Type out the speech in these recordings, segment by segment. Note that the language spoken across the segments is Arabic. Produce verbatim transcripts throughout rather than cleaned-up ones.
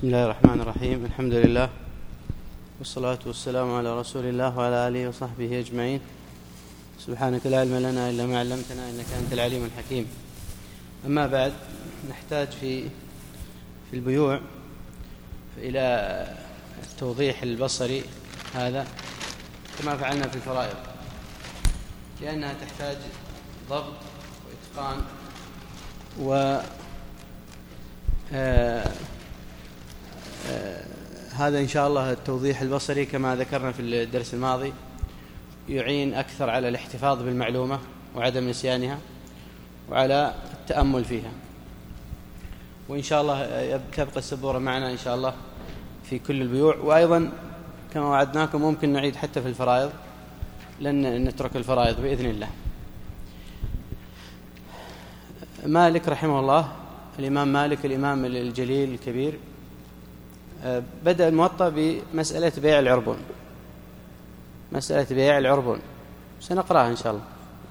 بسم الله الرحمن الرحيم. الحمد لله والصلاة والسلام على رسول الله وعلى آله وصحبه أجمعين. سبحانك لا علم لنا إلا ما علمتنا إنك أنت العليم الحكيم. أما بعد، نحتاج في في البيوع إلى التوضيح البصري هذا كما فعلنا في الفرائض، لأنها تحتاج ضبط وإتقان و آه آه هذا إن شاء الله التوضيح البصري كما ذكرنا في الدرس الماضي يعين أكثر على الاحتفاظ بالمعلومة وعدم نسيانها وعلى التأمل فيها. وإن شاء الله تبقى السبورة معنا إن شاء الله في كل البيوع، وأيضا كما وعدناكم ممكن نعيد حتى في الفرائض، لن نترك الفرائض بإذن الله. مالك رحمه الله، الإمام مالك الإمام الجليل الكبير، بدأ الموطأ بمسألة بيع العربون. مسألة بيع العربون سنقرأها إن شاء الله،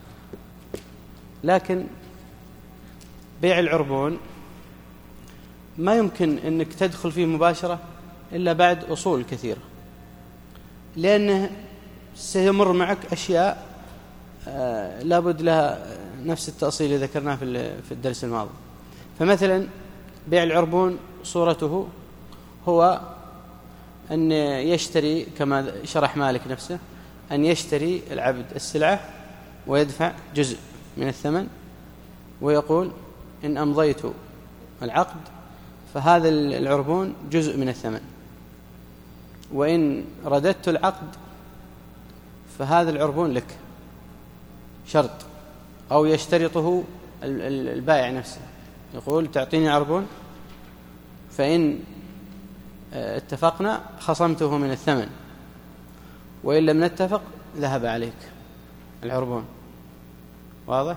لكن بيع العربون ما يمكن أنك تدخل فيه مباشرة إلا بعد أصول كثيرة، لأنه سيمر معك أشياء لابد لها نفس التأصيل اللي ذكرناه في الدرس الماضي. فمثلا بيع العربون صورته هو أن يشتري كما شرح مالك نفسه، أن يشتري العبد السلعة ويدفع جزء من الثمن ويقول إن أمضيت العقد فهذا العربون جزء من الثمن، وإن رددت العقد فهذا العربون لك. شرط، أو يشترطه البائع نفسه، يقول تعطيني عربون فإن اتفقنا خصمته من الثمن، وإن لم نتفق ذهب عليك العربون. واضح؟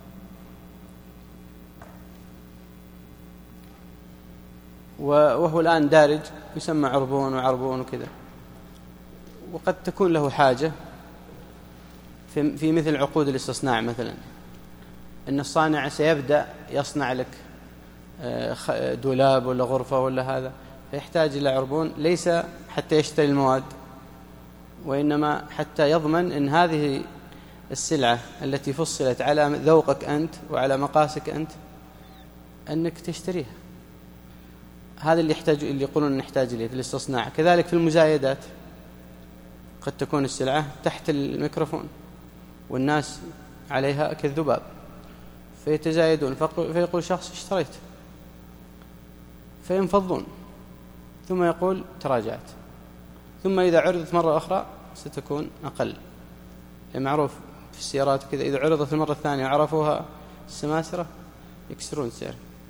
وهو الآن دارج يسمى عربون وعربون وكذا، وقد تكون له حاجة في مثل عقود الاستصناع، مثلا أن الصانع سيبدأ يصنع لك دولاب ولا غرفة ولا هذا، فيحتاج إلى عربون ليس حتى يشتري المواد، وإنما حتى يضمن أن هذه السلعة التي فصلت على ذوقك أنت وعلى مقاسك أنت أنك تشتريها. هذا اللي يحتاج، اللي يقولون نحتاج إليه في الاستصناع. كذلك في المزايدات، قد تكون السلعة تحت الميكروفون والناس عليها كالذباب فيتزايدون، فيقول شخص اشتريت فينفضون، ثم يقول تراجعت، ثم إذا عرضت مرة أخرى ستكون أقل. معروف في السيارات كذا، إذا عرضت المرة الثانية وعرفوها السماسرة يكسرون السعر.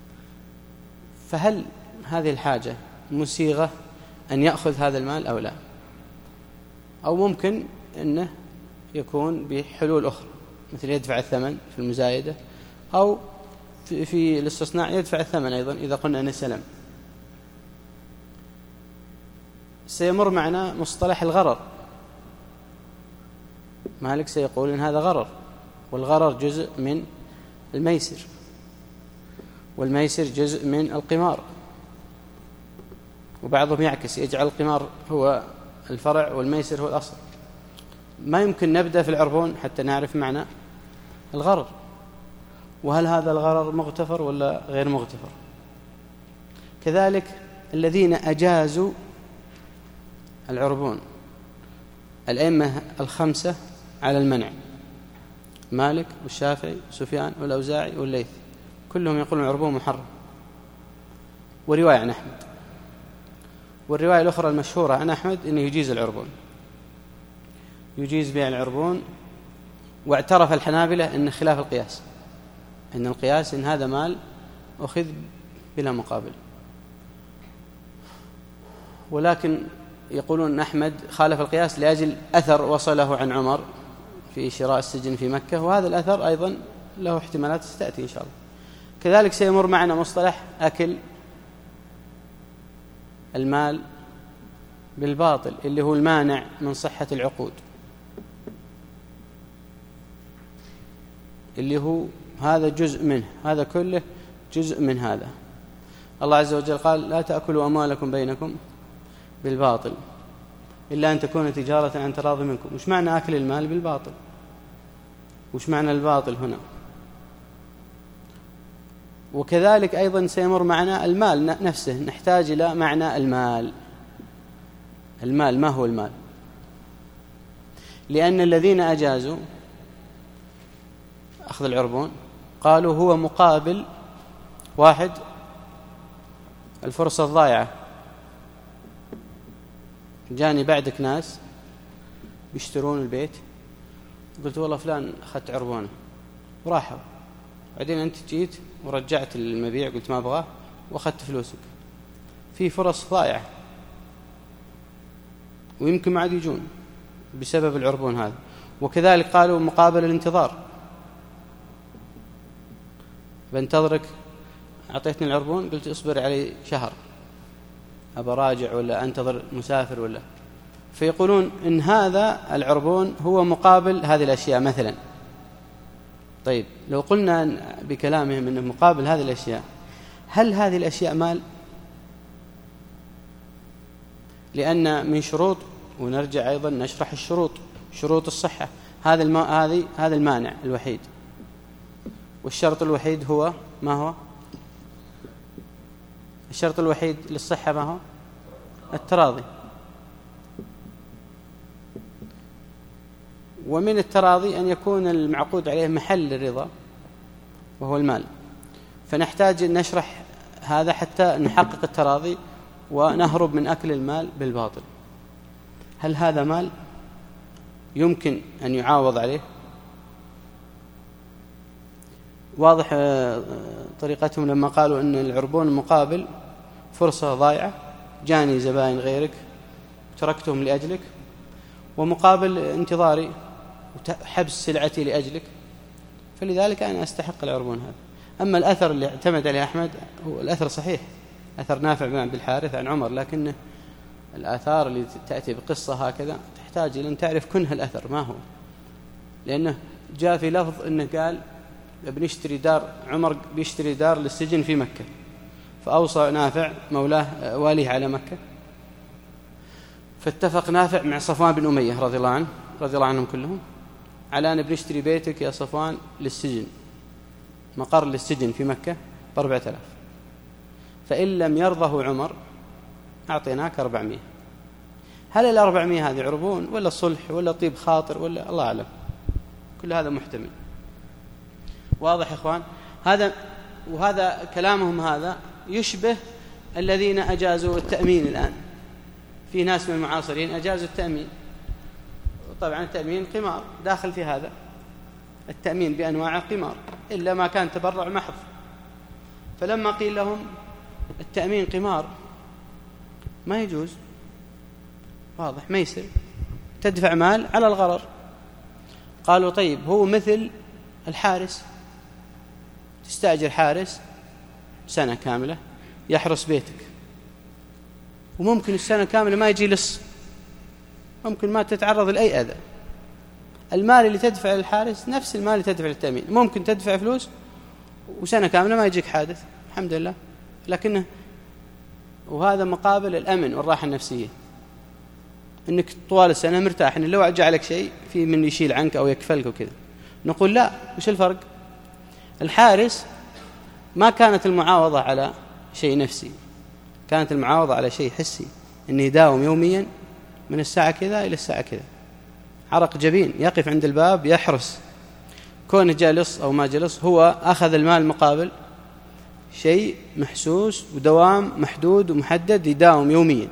فهل هذه الحاجة مسيغة أن يأخذ هذا المال أو لا؟ أو ممكن أنه يكون بحلول أخرى، مثل يدفع الثمن في المزايدة، أو في, في الاستصناع يدفع الثمن أيضا إذا قلنا أنه سلم. سيمر معنا مصطلح الغرر. مالك سيقول إن هذا غرر، والغرر جزء من الميسر، والميسر جزء من القمار، وبعضهم يعكس يجعل القمار هو الفرع والميسر هو الأصل. ما يمكن نبدأ في العربون حتى نعرف معنى الغرر، وهل هذا الغرر مغتفر ولا غير مغتفر. كذلك الذين أجازوا العربون، الأئمة الخمسة على المنع، مالك والشافعي وسفيان والأوزاعي والليث، كلهم يقولون العربون محرم. ورواية عن أحمد، والرواية الأخرى المشهورة عن أحمد أنه يجيز العربون، يجيز بيع العربون. واعترف الحنابلة أن خلاف القياس، أن القياس إن هذا مال أخذ بلا مقابل، ولكن يقولون أن أحمد خالف القياس لأجل أثر وصله عن عمر في شراء السجن في مكة، وهذا الأثر أيضا له احتمالات ستأتي إن شاء الله. كذلك سيمر معنا مصطلح أكل المال بالباطل، اللي هو المانع من صحة العقود، اللي هو هذا جزء منه، هذا كله جزء من هذا. الله عز وجل قال لا تأكلوا أموالكم بينكم بالباطل إلا أن تكون تجارة عن تراض منكم. وش معنى أكل المال بالباطل؟ وش معنى الباطل هنا؟ وكذلك أيضا سيمر معنا المال نفسه، نحتاج إلى معنى المال. المال ما هو المال؟ لأن الذين أجازوا أخذ العربون قالوا هو مقابل واحد الفرصة الضائعة. جاني بعدك ناس يشترون البيت، قلت والله فلان أخذت عربونه وراحوا، بعدين أنت جيت ورجعت المبيع قلت ما أبغاه وأخذت فلوسك. في فرص ضائعة ويمكن ما عاد يجون بسبب العربون هذا. وكذلك قالوا مقابل الانتظار، بنتظرك، أعطيتني العربون قلت اصبر علي شهر أبى راجع ولا أنتظر مسافر ولا، فيقولون إن هذا العربون هو مقابل هذه الأشياء مثلا. طيب لو قلنا بكلامهم أنه مقابل هذه الأشياء، هل هذه الأشياء مال؟ لأن من شروط، ونرجع أيضا نشرح الشروط، شروط الصحة، هذا الم... هذه هذا المانع الوحيد، والشرط الوحيد هو ما هو؟ الشرط الوحيد للصحة ما هو؟ التراضي. ومن التراضي أن يكون المعقود عليه محل الرضا وهو المال، فنحتاج أن نشرح هذا حتى نحقق التراضي ونهرب من أكل المال بالباطل. هل هذا مال يمكن أن يعاوض عليه؟ واضح طريقتهم لما قالوا أن العربون مقابل فرصة ضائعة، جاني زبائن غيرك تركتهم لأجلك، ومقابل انتظاري وحبس سلعتي لأجلك، فلذلك أنا أستحق العربون هذا. أما الأثر اللي اعتمد عليه أحمد هو الأثر صحيح، أثر نافع بن عبد الحارث عن عمر، لكن الآثار اللي تأتي بقصة هكذا تحتاج إلى أن تعرف كنه الأثر ما هو، لأنه جاء في لفظ أنه قال بنشتري دار، عمر بيشتري دار للسجن في مكة، فأوصى نافع مولاه واليه على مكة، فاتفق نافع مع صفوان بن أمية رضي الله عنه رضي الله عنهم كلهم على أن بنشتري بيتك يا صفوان للسجن، مقر للسجن في مكة بأربعة آلاف، فإن لم يرضه عمر أعطيناك أربعمائة. هل الأربعمائة هذه عربون ولا صلح ولا طيب خاطر ولا الله أعلم؟ كل هذا محتمل. واضح يا إخوان؟ هذا وهذا كلامهم هذا يشبه الذين أجازوا التأمين الآن. في ناس من المعاصرين أجازوا التأمين، طبعا التأمين قمار داخل في هذا، التأمين بأنواع قمار إلا ما كان تبرع محض. فلما قيل لهم التأمين قمار ما يجوز، واضح ما يصير، تدفع مال على الغرر. قالوا طيب هو مثل الحارس، تستأجر حارس سنة كاملة يحرس بيتك، وممكن السنة كاملة ما يجي لص، ممكن ما تتعرض لأي أذى. المال اللي تدفع للحارس نفس المال اللي تدفع للتأمين، ممكن تدفع فلوس وسنة كاملة ما يجيك حادث الحمد لله، لكنه وهذا مقابل الأمن والراحة النفسية، إنك طوال السنة مرتاح، إن لو جاء لك شيء في من يشيل عنك أو يكفلك وكذا. نقول لا، وش الفرق؟ الحارس ما كانت المعاوضة على شيء نفسي، كانت المعاوضة على شيء حسي، إنه يداوم يوميا من الساعة كذا إلى الساعة كذا، عرق جبين يقف عند الباب يحرس، كونه جالس أو ما جلس هو أخذ المال مقابل شيء محسوس ودوام محدود ومحدد يداوم يوميا.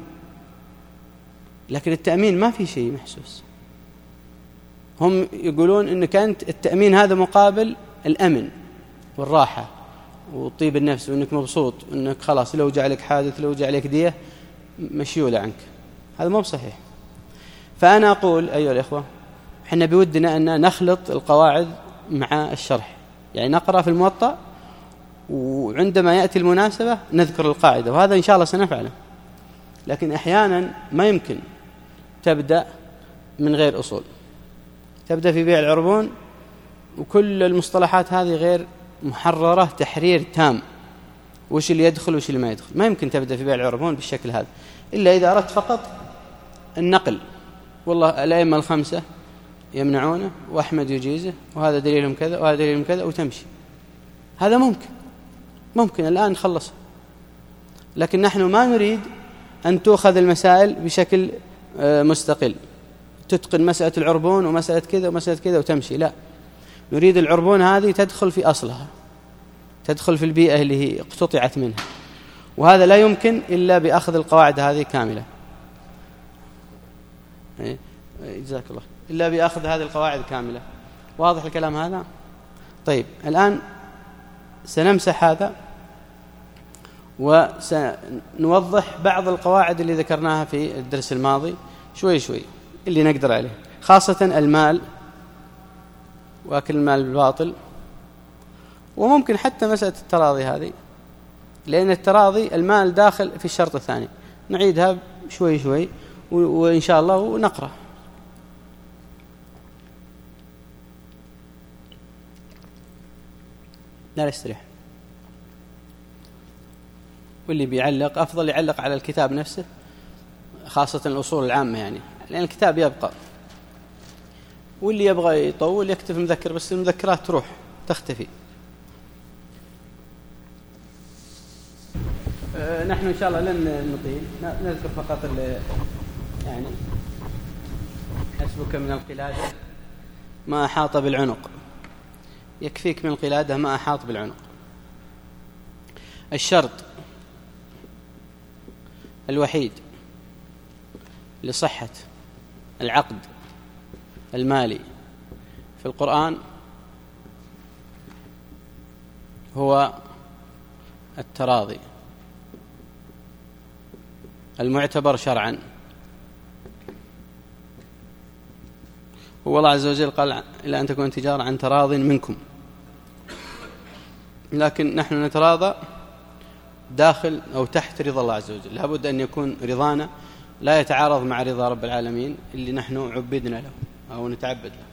لكن التأمين ما في شيء محسوس. هم يقولون إنك أنت التأمين هذا مقابل الأمن والراحة وطيب النفس، وإنك مبسوط، وإنك خلاص لو جاء لك حادث لو جاء لك دية مشيولة عنك. هذا مو بصحيح. فأنا أقول أيها الإخوة، إحنا بودنا أن نخلط القواعد مع الشرح، يعني نقرأ في الموطأ وعندما يأتي المناسبة نذكر القاعدة، وهذا إن شاء الله سنفعله. لكن أحيانا ما يمكن تبدأ من غير أصول، تبدأ في بيع العربون وكل المصطلحات هذه غير محررة تحرير تام، وش اللي يدخل وش اللي ما يدخل. ما يمكن تبدأ في بيع العربون بالشكل هذا إلا إذا أردت فقط النقل، والله الأئمة الخمسة يمنعونه وأحمد يجيزه وهذا دليلهم كذا وهذا دليلهم كذا وتمشي، هذا ممكن ممكن الآن نخلص. لكن نحن ما نريد أن تؤخذ المسائل بشكل مستقل، تتقن مسألة العربون ومسألة كذا ومسألة كذا وتمشي، لا، نريد العربون هذه تدخل في أصلها، تدخل في البيئة اللي هي اقتطعت منها، وهذا لا يمكن إلا بأخذ القواعد هذه كاملة، جزاك الله، إلا بأخذ هذه القواعد كاملة. واضح الكلام هذا؟ طيب الآن سنمسح هذا وسنوضح بعض القواعد اللي ذكرناها في الدرس الماضي شوي شوي اللي نقدر عليه، خاصة المال وأكل المال بالباطل، وممكن حتى مسألة التراضي هذه، لأن التراضي المال داخل في الشرط الثاني. نعيدها شوي شوي وإن شاء الله ونقرأ. لا يستريح، واللي بيعلق أفضل يعلق على الكتاب نفسه، خاصة الأصول العامة يعني، لأن الكتاب يبقى، واللي يبغى يطول يكتب مذكر، بس المذكرات تروح تختفي. أه نحن إن شاء الله لن نطيل، نذكر فقط يعني حسبك من القلادة ما أحاط بالعنق، يكفيك من القلادة ما أحاط بالعنق. الشرط الوحيد لصحة العقد المالي في القرآن هو التراضي المعتبر شرعا. هو الله عز وجل قال إلا أن تكون تجارة عن تراض منكم، لكن نحن نتراضى داخل أو تحت رضا الله عز وجل، لابد أن يكون رضانا لا يتعارض مع رضا رب العالمين اللي نحن عبدنا له أو نتعبد له.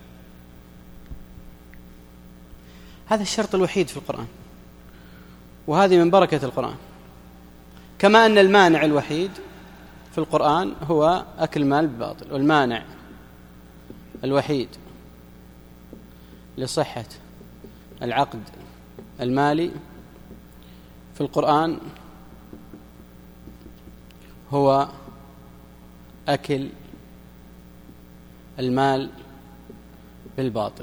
هذا الشرط الوحيد في القرآن، وهذه من بركة القرآن. كما أن المانع الوحيد في القرآن هو أكل مال بالباطل، والمانع الوحيد لصحة العقد المالي في القرآن هو أكل المال بالباطل.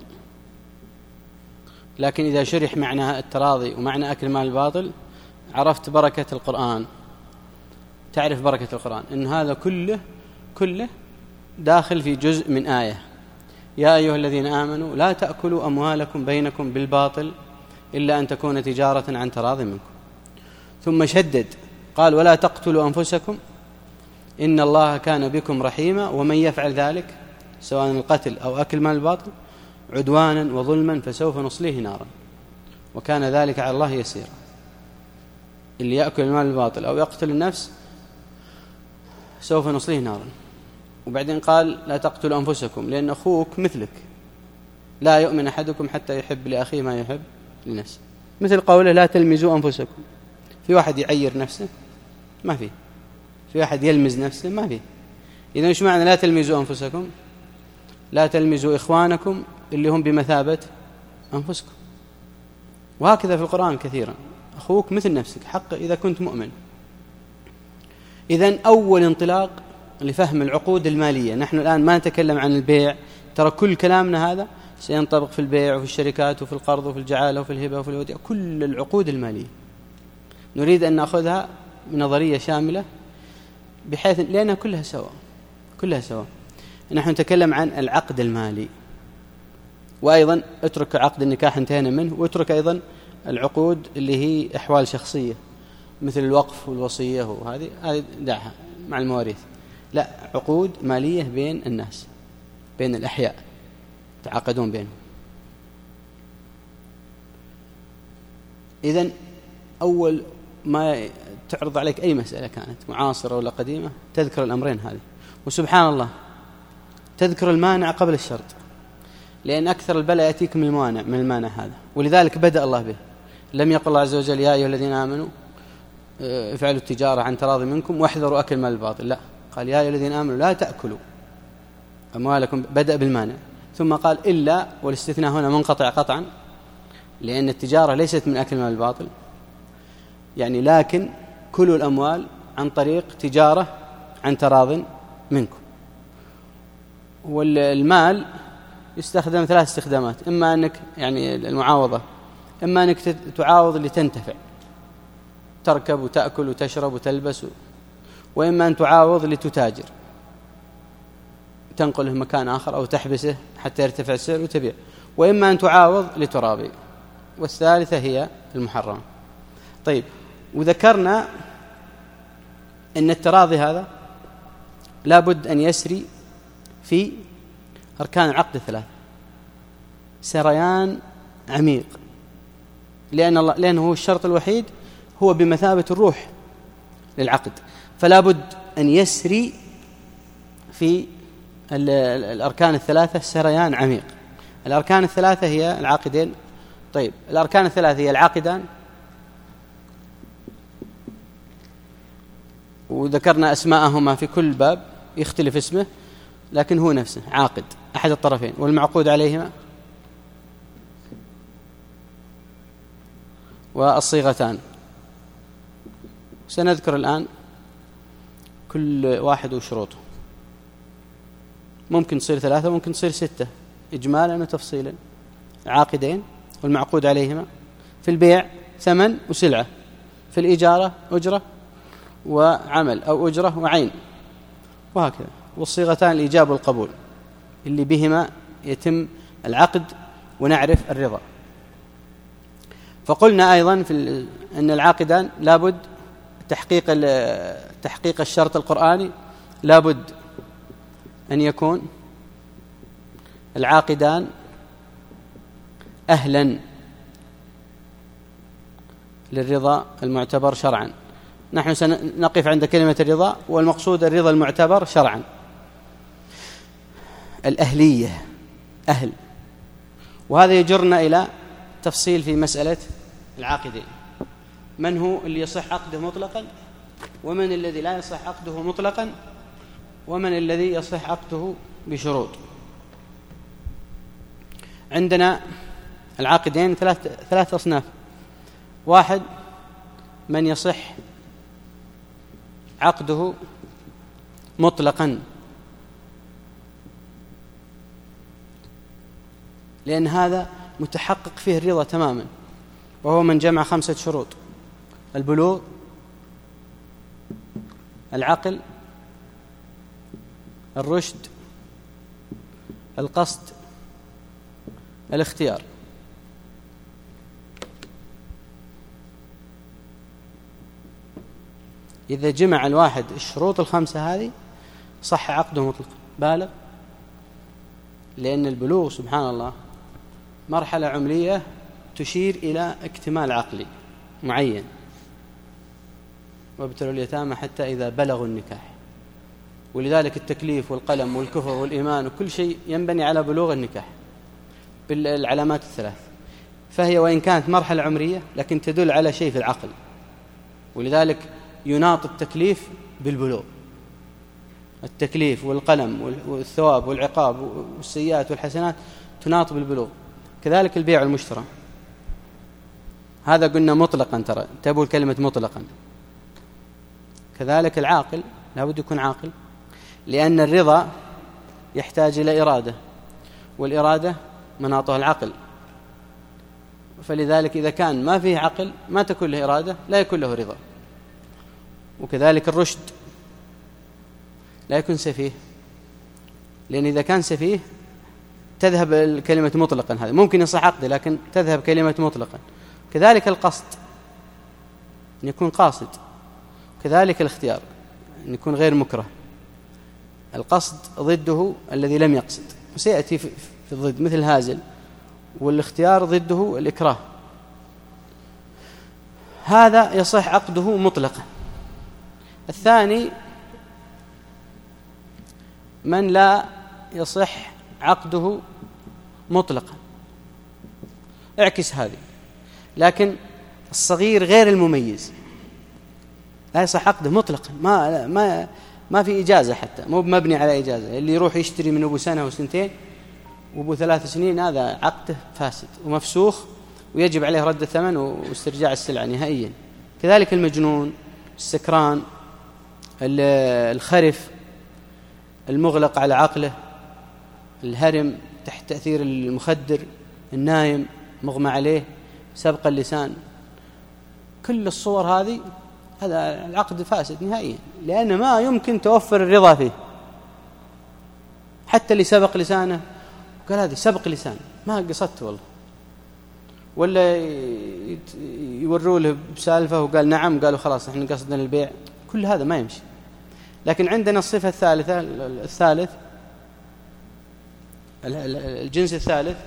لكن إذا شرح معنى التراضي ومعنى أكل المال بالباطل عرفت بركة القرآن، تعرف بركة القرآن إن هذا كله كله داخل في جزء من آية: يا أيها الذين آمنوا لا تأكلوا أموالكم بينكم بالباطل إلا أن تكون تجارة عن تراض منكم. ثم شدد قال: ولا تقتلوا أنفسكم إن الله كان بكم رحيما ومن يفعل ذلك سواء القتل أو أكل مال الباطل عدوانا وظلما فسوف نصليه نارا وكان ذلك على الله يسيرا. اللي يأكل المال الباطل أو يقتل النفس سوف نصليه نارا. وبعدين قال: لا تقتلوا أنفسكم لأن أخوك مثلك لا يؤمن أحدكم حتى يحب لأخيه ما يحب لنفسه، مثل قوله: لا تلمزوا أنفسكم. في واحد يعير نفسه؟ ما فيه. في واحد يلمز نفسه؟ ما فيه. إذن إيش معنى لا تلمزوا أنفسكم؟ لا تلمزوا إخوانكم اللي هم بمثابة أنفسكم. وهكذا في القرآن كثيرا: أخوك مثل نفسك حق إذا كنت مؤمن. إذن أول انطلاق لفهم العقود المالية. نحن الآن ما نتكلم عن البيع، ترى كل كلامنا هذا سينطبق في البيع وفي الشركات وفي القرض وفي الجعالة وفي الهبة وفي الوديعة، كل العقود المالية نريد أن نأخذها بنظرية شاملة بحيث لأنها كلها سواء كلها سواء. نحن نتكلم عن العقد المالي، وأيضا اترك عقد النكاح انتهينا منه، واترك أيضا العقود اللي هي أحوال شخصية مثل الوقف والوصية، وهذه هذه دعها مع المواريث. لا، عقود مالية بين الناس، بين الأحياء تعاقدون بينهم. إذن أول ما تعرض عليك أي مسألة كانت معاصرة ولا قديمة تذكر الأمرين هذه. وسبحان الله تذكر المانع قبل الشرط، لأن أكثر البلاء يأتيك من المانع من المانع هذا، ولذلك بدأ الله به. لم يقل الله عز وجل: يا أيها الذين آمنوا افعلوا التجارة عن تراضي منكم واحذروا أكل مال الباطل، لا، قال يا أيها الذين آمنوا لا تأكلوا أموالكم، بدأ بالمانع، ثم قال إلا، والاستثناء هنا منقطع قطعا لأن التجارة ليست من أكل مال الباطل، يعني لكن كلوا الأموال عن طريق تجارة عن تراض منكم. والمال يستخدم ثلاث استخدامات، إما أنك يعني المعاوضة، إما أنك تعاوض لتنتفع، تركب وتأكل وتشرب وتلبس، وإما أن تعاوض لتتاجر، تنقله مكان آخر أو تحبسه حتى يرتفع السعر وتبيع، وإما أن تعاوض لترابي، والثالثة هي المحرمة. طيب، وذكرنا أن التراضي هذا لابد أن يسري في أركان العقد الثلاث سريان عميق، لأن الله لأنه هو الشرط الوحيد، هو بمثابة الروح للعقد، فلا بد أن يسري في الأركان الثلاثة سريان عميق. الأركان الثلاثة هي العاقدين. طيب، الأركان الثلاثة هي العاقدان، وذكرنا أسماءهما في كل باب يختلف اسمه، لكن هو نفسه عاقد أحد الطرفين، والمعقود عليهما والصيغتان. سنذكر الآن كل واحد وشروطه، ممكن تصير ثلاثة ممكن تصير ستة إجمالا وتفصيلا. عاقدين والمعقود عليهما، في البيع ثمن وسلعة، في الإجارة أجرة وعمل أو أجرة وعين، وهكذا. والصيغتان الإيجاب والقبول اللي بهما يتم العقد ونعرف الرضا. فقلنا أيضا في أن العاقدان لابد تحقيق تحقيق الشرط القرآني، لابد أن يكون العاقدان أهلا للرضا المعتبر شرعا. نحن سنقف عند كلمة الرضا، والمقصود الرضا المعتبر شرعا، الأهلية، أهل. وهذا يجرنا إلى تفصيل في مسألة العاقدين، من هو اللي يصح عقده مطلقا، ومن الذي لا يصح عقده مطلقا، ومن الذي يصح عقده بشروط. عندنا العاقدين ثلاث ثلاث أصناف. واحد، من يصح عقده مطلقا، لأن هذا متحقق فيه الرضا تماما، وهو من جمع خمسة شروط: البلوغ، العقل، الرشد، القصد، الاختيار. إذا جمع الواحد الشروط الخمسة هذه صح عقده مطلقا. بالغ، لأن البلوغ سبحان الله مرحلة عمرية تشير إلى اكتمال عقلي معين، وابتلوا اليتامى حتى إذا بلغوا النكاح. ولذلك التكليف والقلم والكفر والإيمان وكل شيء ينبني على بلوغ النكاح بالعلامات الثلاث. فهي وإن كانت مرحلة عمرية لكن تدل على شيء في العقل، ولذلك يناط التكليف بالبلوغ. التكليف والقلم والثواب والعقاب والسيئات والحسنات تناط بالبلوغ. كذلك البيع والمشترى، هذا قلنا مطلقا، ترى تبوا الكلمة مطلقا. كذلك العاقل لابد يكون عاقل، لأن الرضا يحتاج إلى إرادة، والإرادة مناطها العقل، فلذلك إذا كان ما فيه عقل ما تكون له إرادة لا يكون له رضا. وكذلك الرشد لا يكون سفيه، لأن إذا كان سفيه تذهب الكلمة مطلقا، هذا ممكن يصح عقده لكن تذهب كلمة مطلقا. كذلك القصد أن يكون قاصد، كذلك الاختيار أن يكون غير مكره. القصد ضده الذي لم يقصد، وسيأتي في الضد مثل هازل، والاختيار ضده الإكراه. هذا يصح عقده مطلقا. الثاني من لا يصح عقده مطلقا، اعكس هذه. لكن الصغير غير المميز، لا يصح عقده مطلقا، ما ما ما في إجازة، حتى مو مبني على إجازة. اللي يروح يشتري من أبو سنة وسنتين وأبو ثلاث سنين هذا عقده فاسد ومفسوخ، ويجب عليه رد الثمن واسترجاع السلعة نهائيا. كذلك المجنون، السكران، الخرف، المغلق على عقله، الهرم تحت تأثير المخدر، النايم، مغمى عليه، سبق اللسان، كل الصور هذه هذا العقد فاسد نهائيا، لأن ما يمكن توفر الرضا فيه. حتى اللي سبق لسانه قال هذه سبق لسان ما قصدت والله، ولا يوروا له بسالفة وقال نعم، قالوا خلاص احنا قصدنا البيع، كل هذا ما يمشي. لكن عندنا الصفة الثالثة الثالث الجنس الثالث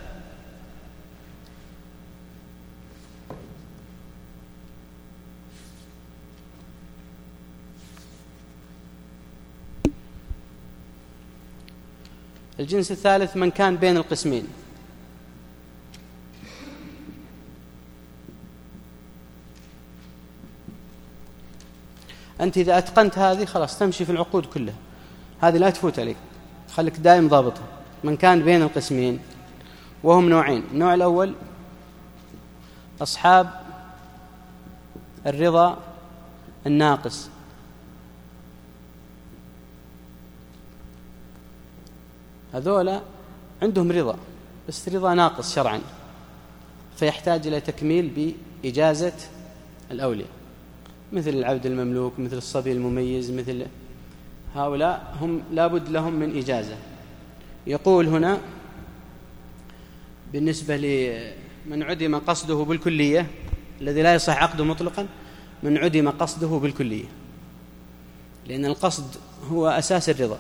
الجنس الثالث من كان بين القسمين. أنت إذا أتقنت هذه خلاص تمشي في العقود كلها، هذه لا تفوت عليك، خليك دائم ضابطها. من كان بين القسمين، وهم نوعين. النوع الأول أصحاب الرضا الناقص، هذولا عندهم رضا بس رضا ناقص شرعا، فيحتاج إلى تكميل بإجازة الأولياء، مثل العبد المملوك، مثل الصبي المميز، مثل هؤلاء هم لابد لهم من إجازة. يقول هنا بالنسبة لمن عدم قصده بالكلية، الذي لا يصح عقده مطلقا، من عدم قصده بالكلية، لأن القصد هو أساس الرضا.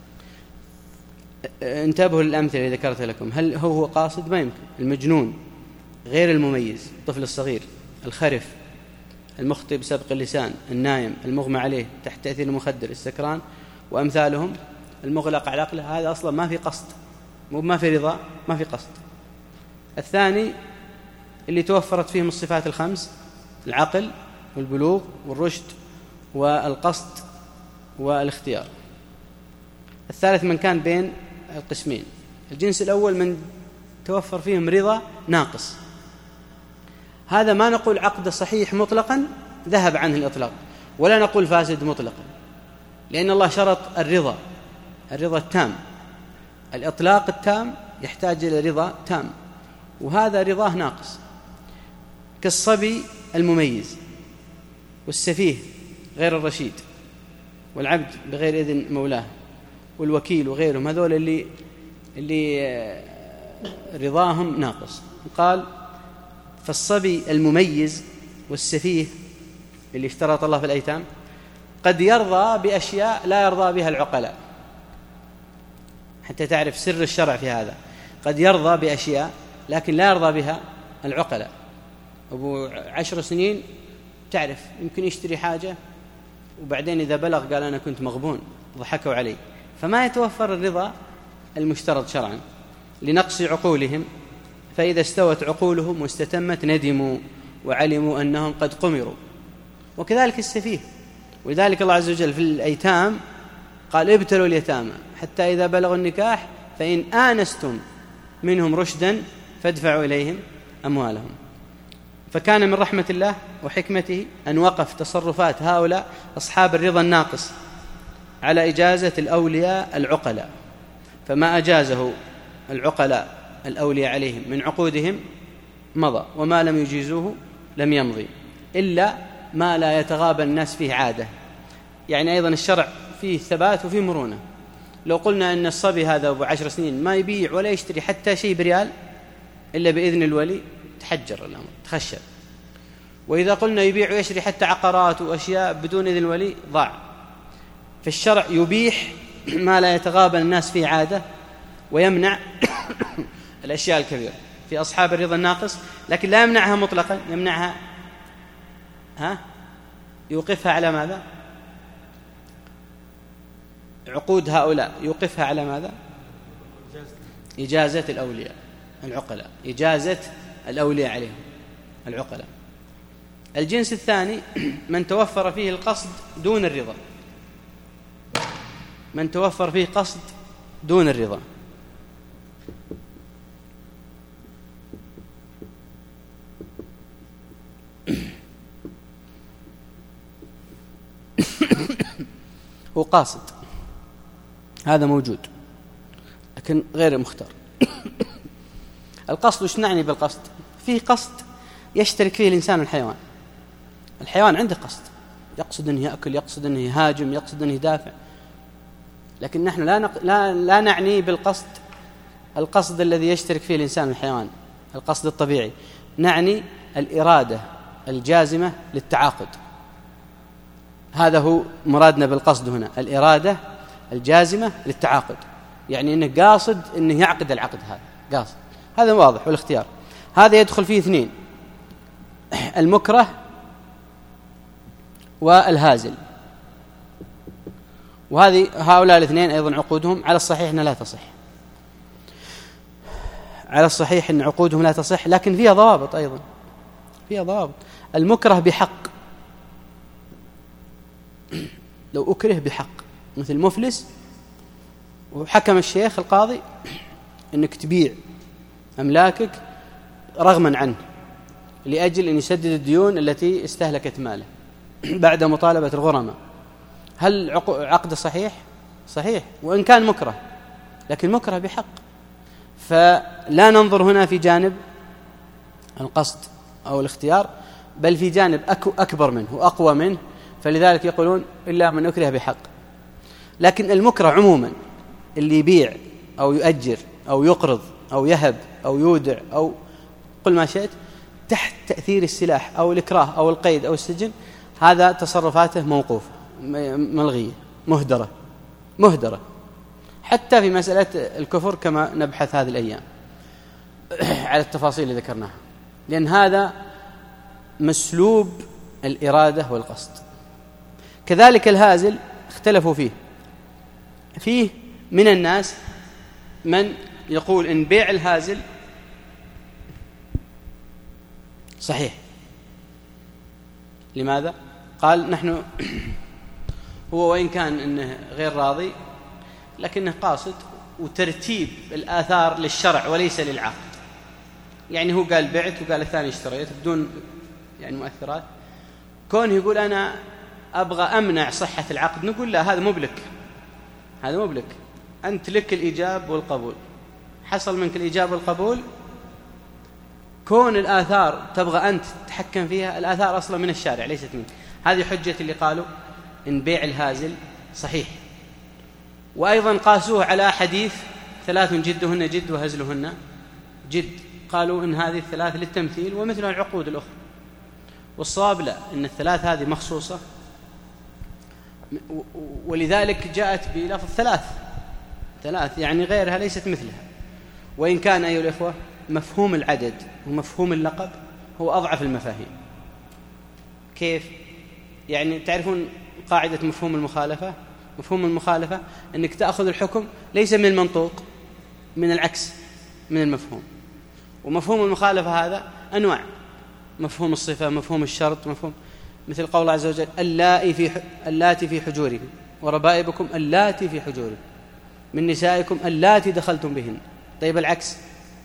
انتبهوا للأمثلة اللي ذكرت لكم. هل هو هو قاصد؟ ما يمكن. المجنون، غير المميز، الطفل الصغير، الخرف، المخطئ بسبق اللسان، النايم، المغمى عليه تحت تأثير المخدر، السكران وأمثالهم، المغلق على عقله، هذا أصلا ما في قصد، مو ما في رضا، ما في قصد. الثاني اللي توفرت فيهم الصفات الخمس: العقل والبلوغ والرشد والقصد والاختيار. الثالث من كان بين القسمين. الجنس الأول من توفر فيهم رضا ناقص، هذا ما نقول عقد صحيح مطلقا ذهب عنه الإطلاق، ولا نقول فاسد مطلقا، لأن الله شرط الرضا، الرضا التام. الإطلاق التام يحتاج إلى رضا تام، وهذا رضاه ناقص، كالصبي المميز والسفيه غير الرشيد والعبد بغير إذن مولاه والوكيل وغيرهم، هذول اللي اللي رضاهم ناقص. قال فالصبي المميز والسفيه اللي اشترط الله في الأيتام قد يرضى بأشياء لا يرضى بها العقلاء، حتى تعرف سر الشرع في هذا. قد يرضى بأشياء لكن لا يرضى بها العقلاء. أبو عشر سنين تعرف يمكن يشتري حاجة وبعدين إذا بلغ قال أنا كنت مغبون، ضحكوا علي، فما يتوفر الرضا المشترط شرعا لنقص عقولهم. فإذا استوت عقولهم واستتمت ندموا وعلموا أنهم قد قمروا. وكذلك السفيه، ولذلك الله عز وجل في الأيتام قال ابتلوا اليتامى حتى إذا بلغوا النكاح فإن آنستم منهم رشدا فادفعوا إليهم أموالهم. فكان من رحمة الله وحكمته أن وقف تصرفات هؤلاء أصحاب الرضا الناقص على إجازة الأولياء العقلاء، فما أجازه العقلاء الأولياء عليهم من عقودهم مضى، وما لم يجيزوه لم يمضي، إلا ما لا يتغابى الناس فيه عادة. يعني أيضا الشرع فيه ثبات وفيه مرونة. لو قلنا أن الصبي هذا أبو عشر سنين ما يبيع ولا يشتري حتى شيء بريال إلا بإذن الولي، تحجر الأمر، تخشب. وإذا قلنا يبيع ويشتري حتى عقارات وأشياء بدون إذن الولي، ضاع. فالشرع يبيح ما لا يتغابى الناس فيه عادة، ويمنع الأشياء الكبيرة في أصحاب الرضا الناقص، لكن لا يمنعها مطلقا، يمنعها ها يوقفها على ماذا؟ عقود هؤلاء يوقفها على ماذا؟ إجازة الأولياء العقلاء، إجازة الأولياء عليهم العقلاء. الجنس الثاني من توفر فيه القصد دون الرضا، من توفر فيه قصد دون الرضا. هو قاصد، هذا موجود لكن غير مختار. القصد وش نعني بالقصد؟ فيه قصد يشترك فيه الإنسان والحيوان. الحيوان عنده قصد، يقصد أنه يأكل، يقصد أنه يهاجم، يقصد أنه يدافع، لكن نحن لا, نق... لا, لا نعني بالقصد القصد الذي يشترك فيه الإنسان والحيوان، القصد الطبيعي، نعني الإرادة الجازمة للتعاقد. هذا هو مرادنا بالقصد هنا، الإرادة الجازمة للتعاقد، يعني أنه قاصد أنه يعقد العقد، هذا قاصد، هذا واضح. والاختيار هذا يدخل فيه اثنين، المكره والهازل، وهذه هؤلاء الاثنين أيضا عقودهم على الصحيح أنها لا تصح، على الصحيح أن عقودهم لا تصح، لكن فيها ضوابط أيضا، فيها ضوابط. المكره بحق، لو أكره بحق مثل مفلس وحكم الشيخ القاضي أنك تبيع أملاكك رغما عنه لأجل أن يسدد الديون التي استهلكت ماله بعد مطالبة الغرماء، هل عقد صحيح؟ صحيح، وإن كان مكره، لكن مكره بحق. فلا ننظر هنا في جانب القصد أو الاختيار، بل في جانب أكبر منه وأقوى منه، فلذلك يقولون إلا من أكره بحق. لكن المكره عموما اللي يبيع أو يؤجر أو يقرض أو يهب أو يودع أو قل ما شئت تحت تأثير السلاح أو الإكراه أو القيد أو السجن، هذا تصرفاته موقوفة ملغية مهدرة مهدرة، حتى في مسألة الكفر كما نبحث هذه الأيام على التفاصيل اللي ذكرناها، لأن هذا مسلوب الإرادة والقصد. كذلك الهازل اختلفوا فيه، فيه من الناس من يقول إن بيع الهازل صحيح. لماذا؟ قال نحن هو وإن كان إنه غير راضي لكنه قاصد وترتيب الآثار للشرع وليس للعقد، يعني هو قال بعت وقال الثاني اشتريت بدون يعني مؤثرات، كونه يقول أنا أبغى أمنع صحة العقد، نقول لا، هذا مبلك، هذا مبلك، أنت لك الإيجاب والقبول، حصل منك الإيجاب والقبول، كون الآثار تبغى أنت تتحكم فيها، الآثار أصلا من الشارع ليست منك. هذه حجة اللي قالوا إن بيع الهازل صحيح. وأيضا قاسوه على حديث ثلاث جدهن جد وهزلهن جد، قالوا إن هذه الثلاث للتمثيل ومثلها العقود الأخرى، والصواب لا، إن الثلاث هذه مخصوصة، ولذلك جاءت بلفظ ثلاث ثلاث يعني غيرها ليست مثلها. وإن كان أيها الإخوة مفهوم العدد ومفهوم اللقب هو أضعف المفاهيم. كيف؟ يعني تعرفون قاعدة مفهوم المخالفة؟ مفهوم المخالفة أنك تأخذ الحكم ليس من المنطوق، من العكس من المفهوم. ومفهوم المخالفة هذا أنواع، مفهوم الصفة، مفهوم الشرط، مفهوم مثل قول الله عز وجل اللاتي في اللاتي في حجوركم وربائبكم اللاتي في حجوركم من نسائكم اللاتي دخلتم بهن. طيب العكس،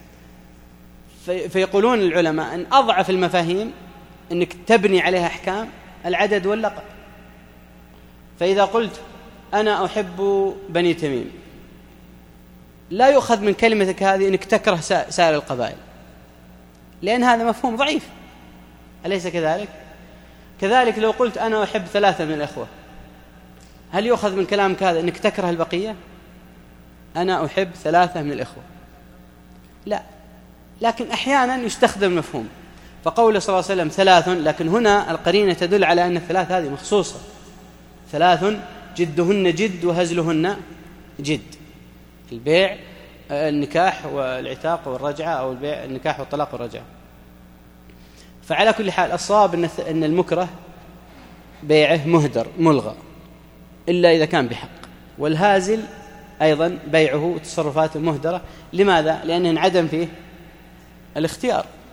في فيقولون العلماء أن أضعف المفاهيم أنك تبني عليها أحكام العدد واللقب. فإذا قلت أنا أحب بني تميم، لا يؤخذ من كلمتك هذه أنك تكره سائر القبائل، لأن هذا مفهوم ضعيف، أليس كذلك؟ كذلك لو قلت أنا أحب ثلاثة من الأخوة، هل يؤخذ من كلامك هذا أنك تكره البقية؟ أنا أحب ثلاثة من الأخوة، لا. لكن أحيانا يستخدم مفهوم، فقول صلى الله عليه وسلم ثلاث، لكن هنا القرينة تدل على أن الثلاث هذه مخصوصة، ثلاث جدهن جد وهزلهن جد، البيع النكاح والعتاق والرجعة، أو البيع النكاح والطلاق والرجعة. فعلى كل حال الصواب أن المكره بيعه مهدر ملغى إلا إذا كان بحق، والهازل أيضا بيعه وتصرفاته مهدرة. لماذا؟ لأنه انعدم فيه الاختيار،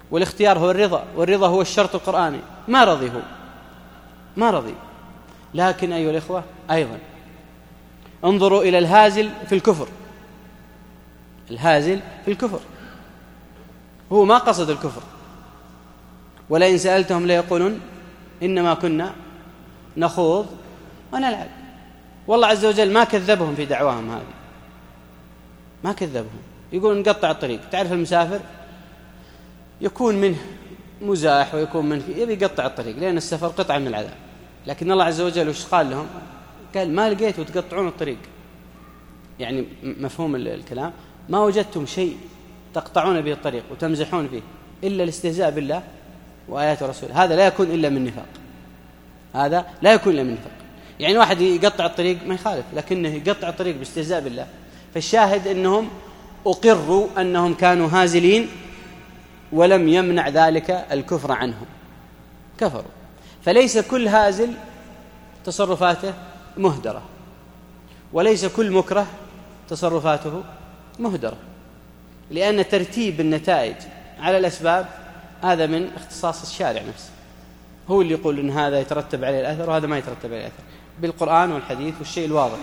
والاختيار هو الرضا، والرضا هو الشرط القرآني، ما رضي هو ما رضي. لكن أيها الإخوة أيضا انظروا إلى الهازل في الكفر. الهازل في الكفر هو ما قصد الكفر، ولئن سألتهم ليقولون إنما كنا نخوض ونلعب. والله عز وجل ما كذبهم في دعواهم هذه، ما كذبهم. يقول نقطع الطريق. تعرف المسافر يكون منه مزاح ويكون منه يبي يقطع الطريق، لأن السفر قطعة من العذاب. لكن الله عز وجل وش قال لهم؟ قال ما لقيتوا تقطعون الطريق، يعني مفهوم الكلام ما وجدتم شيء تقطعون به الطريق وتمزحون فيه إلا الاستهزاء بالله وآيات الرسول. هذا لا يكون إلا من نفاق، هذا لا يكون إلا من نفاق. يعني واحد يقطع الطريق ما يخالف، لكنه يقطع الطريق باستهزاء بالله. فالشاهد أنهم أقروا أنهم كانوا هازلين، ولم يمنع ذلك الكفر عنهم، كفروا. فليس كل هازل تصرفاته مهدرة، وليس كل مكره تصرفاته مهدرة، لأن ترتيب النتائج على الأسباب هذا من اختصاص الشارع نفسه، هو اللي يقول إن هذا يترتب عليه الأثر وهذا ما يترتب عليه الأثر بالقرآن والحديث والشيء الواضح.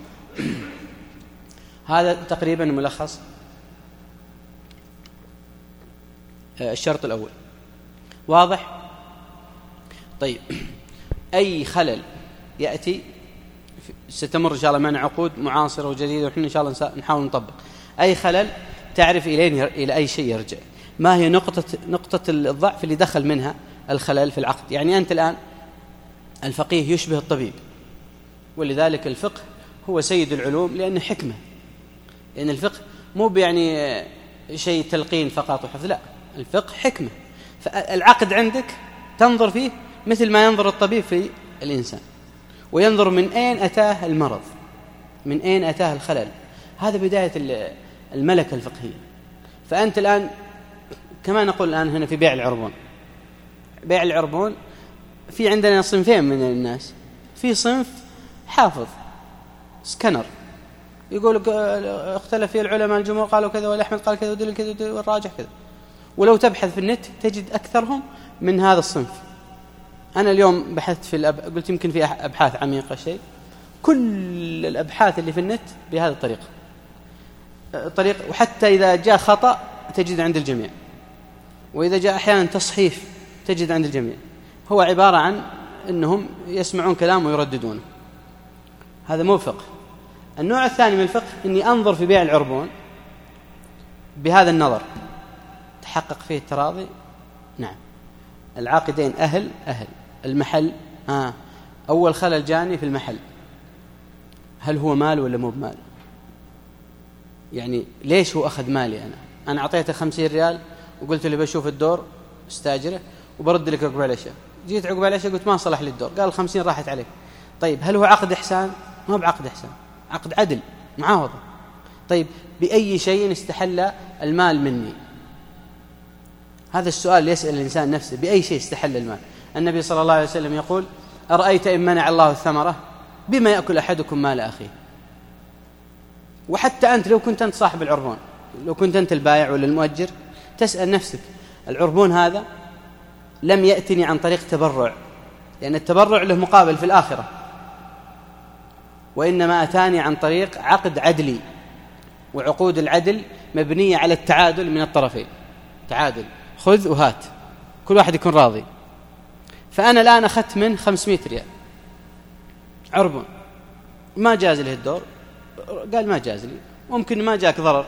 هذا تقريبا ملخص الشرط الأول. واضح؟ طيب، أي خلل يأتي ستمر إن شاء الله معنا عقود معاصرة وجديدة، ونحن إن شاء الله نحاول نطبق. أي خلل تعرف إليه إلى أي شيء يرجع، ما هي نقطة نقطة الضعف اللي دخل منها الخلل في العقد. يعني أنت الآن الفقيه يشبه الطبيب، ولذلك الفقه هو سيد العلوم لأنه حكمة، لأن الفقه مو يعني شيء تلقين فقط وحفظ، لا، الفقه حكمة. فالعقد عندك تنظر فيه مثل ما ينظر الطبيب في الإنسان، وينظر من أين أتاه المرض، من أين أتاه الخلل. هذا بداية الملكة الفقهية. فأنت الآن كما نقول الآن هنا في بيع العربون، بيع العربون في عندنا صنفين من الناس. في صنف حافظ سكنر، يقول اختلف فيه العلماء، الجمهور قالوا كذا والأحمد قال كذا ودليل كذا والراجح كذا. ولو تبحث في النت تجد أكثرهم من هذا الصنف. أنا اليوم بحثت في الأب... قلت يمكن في أبحاث عميقة شيء، كل الأبحاث اللي في النت بهذه الطريقة طريق. وحتى إذا جاء خطأ تجد عند الجميع، وإذا جاء أحيانا تصحيف تجد عند الجميع. هو عبارة عن أنهم يسمعون كلام ويرددونه. هذا مو فقه. النوع الثاني من الفقه أني أنظر في بيع العربون بهذا النظر، تحقق فيه التراضي، نعم، العاقدين أهل أهل المحل. آه. أول خلل جاني في المحل، هل هو مال ولا مو بمال؟ يعني ليش هو أخذ مالي؟ أنا أنا أعطيته خمسين ريال وقلت له بشوف الدور استاجره وبرد لك عقب العشاء. جيت عقب العشاء قلت ما صلح لي الدور، قال خمسين راحت عليك. طيب هل هو عقد إحسان؟ ما بعقد إحسان، عقد عدل، معاوضة. طيب بأي شيء استحل المال مني؟ هذا السؤال يسأل الإنسان نفسه، بأي شيء استحل المال؟ النبي صلى الله عليه وسلم يقول: أرأيت إن منع الله الثمرة بما يأكل أحدكم مال أخيه. وحتى أنت لو كنت أنت صاحب العربون، لو كنت أنت البائع ولا المؤجر، تسأل نفسك العربون هذا لم يأتني عن طريق تبرع، لأن التبرع له مقابل في الآخرة، وإنما أتاني عن طريق عقد عدلي، وعقود العدل مبنية على التعادل من الطرفين، تعادل خذ وهات، كل واحد يكون راضي. فأنا الآن أخذت من خمسمائة ريال عربون، ما جاز له الدور، قال ما جاز لي، ممكن ما جاك ضرر،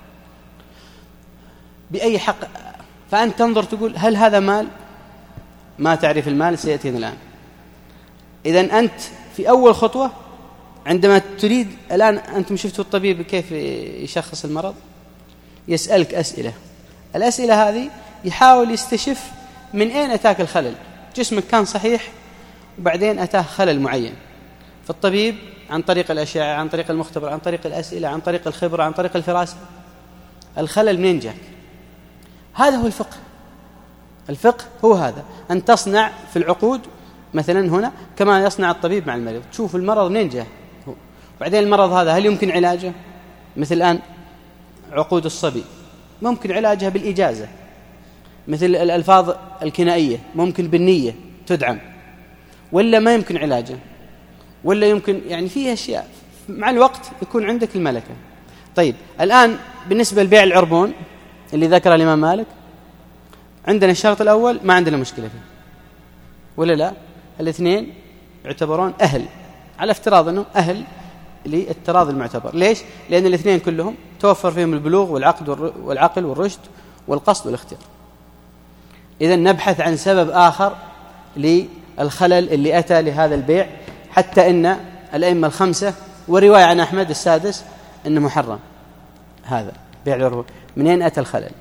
بأي حق؟ فأنت تنظر تقول هل هذا مال؟ ما تعرف المال، سيأتينا الآن. إذن أنت في أول خطوة عندما تريد الآن، أنتم شفتوا الطبيب كيف يشخص المرض؟ يسألك أسئلة، الأسئلة هذه يحاول يستشف من أين أتاك الخلل. جسمك كان صحيح وبعدين أتاه خلل معين، فالطبيب عن طريق الأشعة، عن طريق المختبر، عن طريق الأسئلة، عن طريق الخبرة، عن طريق الفراسة، الخلل منين جاك؟ هذا هو الفقه. الفقه هو هذا، أن تصنع في العقود مثلا هنا كما يصنع الطبيب مع المريض، تشوف المرض منين جاء، وبعدين المرض هذا هل يمكن علاجه؟ مثل الآن عقود الصبي ممكن علاجها بالإجازة، مثل الألفاظ الكنائية ممكن بالنية تدعم ولا ما يمكن علاجه، ولا يمكن يعني فيها أشياء مع الوقت يكون عندك الملكة. طيب الآن بالنسبة لبيع العربون اللي ذكر الإمام مالك، عندنا الشرط الأول ما عندنا مشكلة فيه ولا لا؟ الاثنين يعتبرون أهل على افتراض أنه أهل للتراض المعتبر. ليش؟ لأن الاثنين كلهم توفر فيهم البلوغ والعقد والعقل والرشد والقصد والاختيار. إذن نبحث عن سبب آخر للخلل اللي أتى لهذا البيع، حتى إن الأئمة الخمسة ورواية عن أحمد السادس أنه محرم هذا بيع العربون. من أين أتى الخلل؟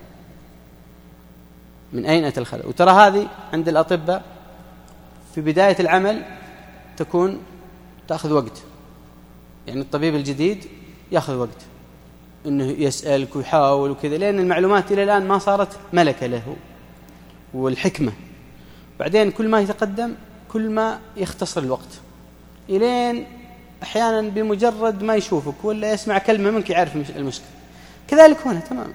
من أين أتى الخلل؟ وترى هذه عند الأطباء في بداية العمل تكون تأخذ وقت، يعني الطبيب الجديد يأخذ وقت إنه يسألك ويحاول وكذا، لأن المعلومات إلى الآن ما صارت ملكة له والحكمة. بعدين كل ما يتقدم كل ما يختصر الوقت، إلين أحيانا بمجرد ما يشوفك ولا يسمع كلمة منك يعرف المشكلة. كذلك هنا تمام.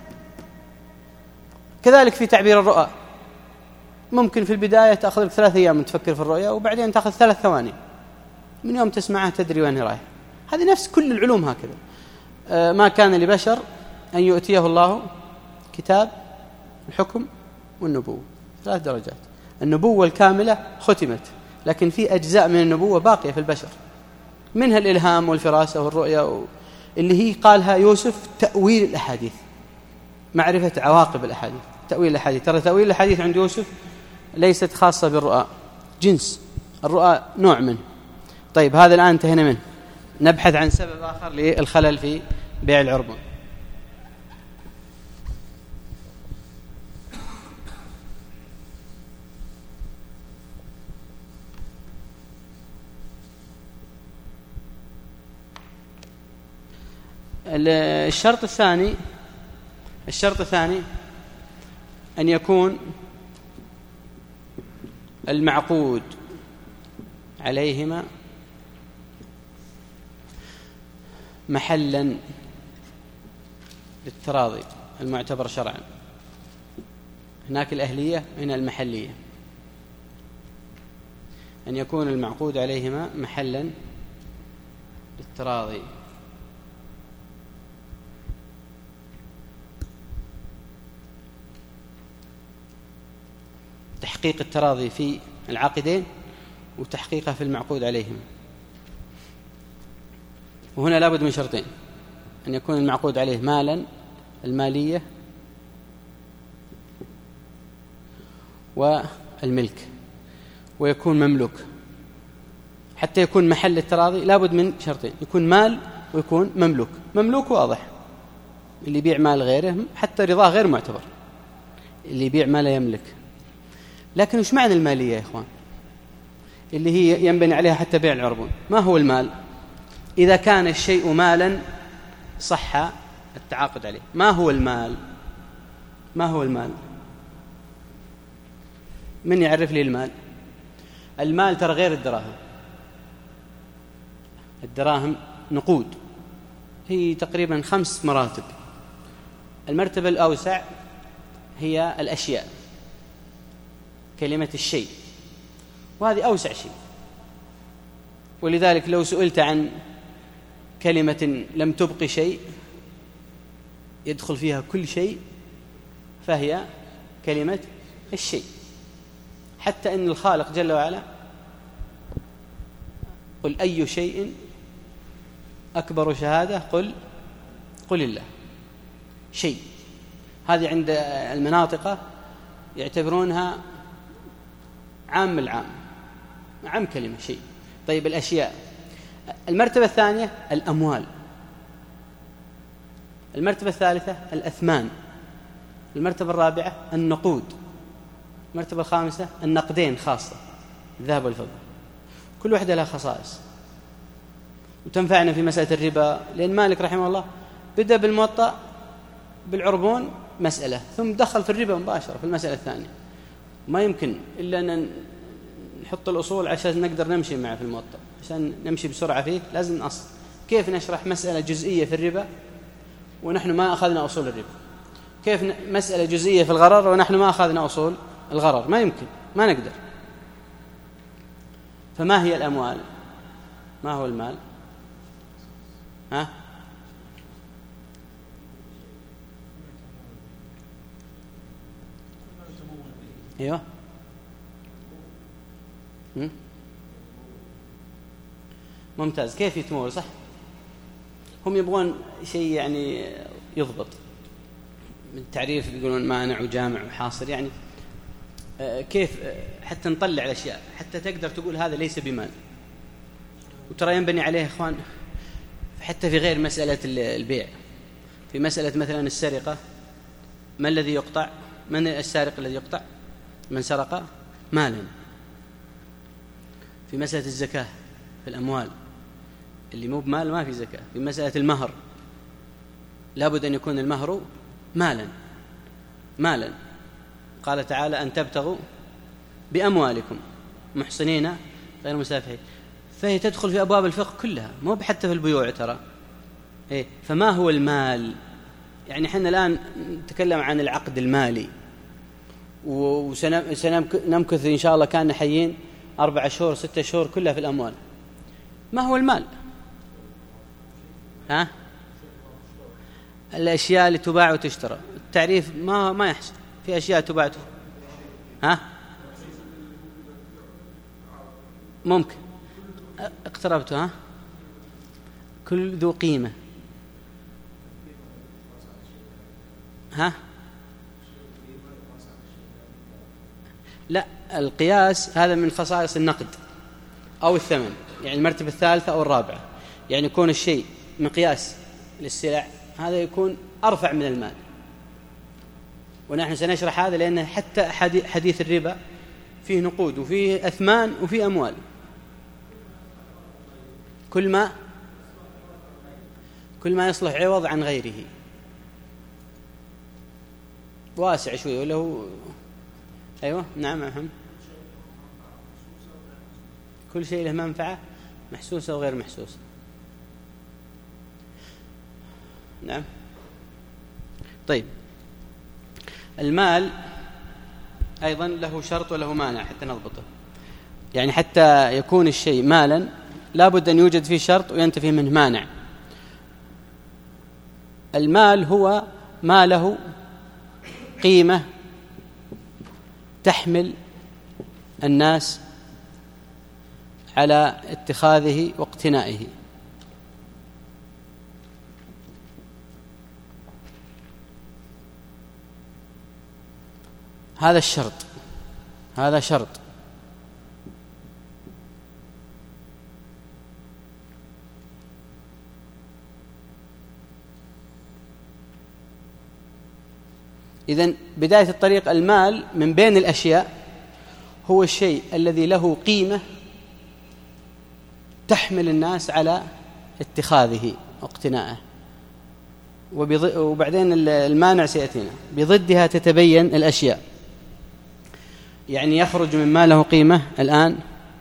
كذلك في تعبير الرؤى، ممكن في البداية تأخذ لك ثلاث أيام تفكر في الرؤيا، وبعدين تأخذ ثلاث ثواني من يوم تسمعها تدري وين رايح. هذه نفس كل العلوم هكذا. آه ما كان لبشر أن يؤتيه الله كتاب الحكم والنبوة، ثلاث درجات. النبوة الكاملة ختمت، لكن في أجزاء من النبوة باقية في البشر، منها الإلهام والفراسة والرؤيا اللي هي قالها يوسف تأويل الأحاديث، معرفة عواقب الأحاديث. تأويل الأحاديث، ترى تأويل الأحاديث عند يوسف ليست خاصة بالرؤى، جنس الرؤى نوع منه. طيب هذا الآن انتهينا منه، نبحث عن سبب آخر للخلل في بيع العربون. الشرط الثاني الشرط الثاني أن يكون المعقود عليهما محلا للتراضي المعتبر شرعا. هناك الأهلية وهنا المحلية. أن يكون المعقود عليهما محلا للتراضي. تحقيق التراضي في العاقدين وتحقيقه في المعقود عليهم. وهنا لابد من شرطين: أن يكون المعقود عليه مالا، المالية والملك، ويكون مملوك. حتى يكون محل التراضي لابد من شرطين: يكون مال ويكون مملوك. مملوك واضح، اللي يبيع مال غيره حتى رضاه غير معتبر، اللي يبيع ما لا يملك. لكن وش معنى المالية يا إخوان اللي هي ينبني عليها حتى بيع العربون؟ ما هو المال؟ إذا كان الشيء مالا صح التعاقد عليه. ما هو المال؟ ما هو المال؟ من يعرف لي المال؟ المال ترى غير الدراهم. الدراهم نقود، هي تقريبا خمس مراتب. المرتبة الأوسع هي الأشياء، كلمة الشيء، وهذه أوسع شيء. ولذلك لو سئلت عن كلمة لم تبق شيء يدخل فيها كل شيء فهي كلمة الشيء. حتى أن الخالق جل وعلا قل أي شيء أكبر شهادة قل قل الله. شيء هذه عند المناطق يعتبرونها عام العام، عام كلمة شيء. طيب الأشياء. المرتبة الثانية الأموال. المرتبة الثالثة الأثمان. المرتبة الرابعة النقود. المرتبة الخامسة النقدين خاصة، الذهب والفضة. كل واحدة لها خصائص وتنفعنا في مسألة الربا، لأن مالك رحمه الله بدأ بالموطأ بالعربون مسألة، ثم دخل في الربا مباشرة في المسألة الثانية. ما يمكن إلا أن نحط الأصول عشان نقدر نمشي معه في الموطأ، عشان نمشي بسرعة فيه لازم أصل. كيف نشرح مسألة جزئية في الربا ونحن ما أخذنا أصول الربا؟ كيف مسألة جزئية في الغرر ونحن ما أخذنا أصول الغرر؟ ما يمكن، ما نقدر. فما هي الأموال؟ ما هو المال؟ ها؟ أيوه. ممتاز. كيف يتمول؟ صح، هم يبغون شيء يعني يضبط من تعريف، يقولون مانع وجامع وحاصر، يعني كيف حتى نطلع الأشياء حتى تقدر تقول هذا ليس بمال. وترى ينبني عليه إخوان حتى في غير مسألة البيع، في مسألة مثلا السرقة، ما الذي يقطع؟ من السارق الذي يقطع؟ من سرق مالا. في مسألة الزكاة في الأموال، اللي مو بمال ما في زكاة. في مسألة المهر لابد أن يكون المهر مالا مالا. قال تعالى أن تبتغوا بأموالكم محصنين غير مسافحين. فهي تدخل في أبواب الفقه كلها، مو حتى في البيوع ترى. إيه؟ فما هو المال؟ يعني حنا الآن نتكلم عن العقد المالي، وسنمكث إن شاء الله كان حيين أربع شهور ستة شهور كلها في الأموال. ما هو المال؟ ها؟ الأشياء اللي تباع وتشترى. التعريف ما ما يحصل. في أشياء تباع. ها؟ ممكن اقتربت. ها؟ كل ذو قيمة. ها؟ لا، القياس هذا من خصائص النقد أو الثمن، يعني المرتبة الثالثة أو الرابعة. يعني يكون الشيء مقياس للسلع، هذا يكون أرفع من المال. ونحن سنشرح هذا لأن حتى حديث الربا فيه نقود وفيه أثمان وفيه أموال. كل ما كل ما يصلح عوض عن غيره. واسع شوي ولا هو؟ أيوة نعم أهم. كل شيء له منفعة محسوسة وغير محسوسة. نعم. طيب، المال أيضا له شرط وله مانع حتى نضبطه. يعني حتى يكون الشيء مالا لابد أن يوجد فيه شرط وينتفي منه مانع. المال هو ما له قيمة تحمل الناس على اتخاذه واقتنائه. هذا الشرط، هذا شرط. إذن بداية الطريق المال من بين الأشياء هو الشيء الذي له قيمة تحمل الناس على اتخاذه واقتنائه. وبعدين المانع سيأتينا. بضدها تتبين الأشياء. يعني يخرج من ما له قيمة الآن.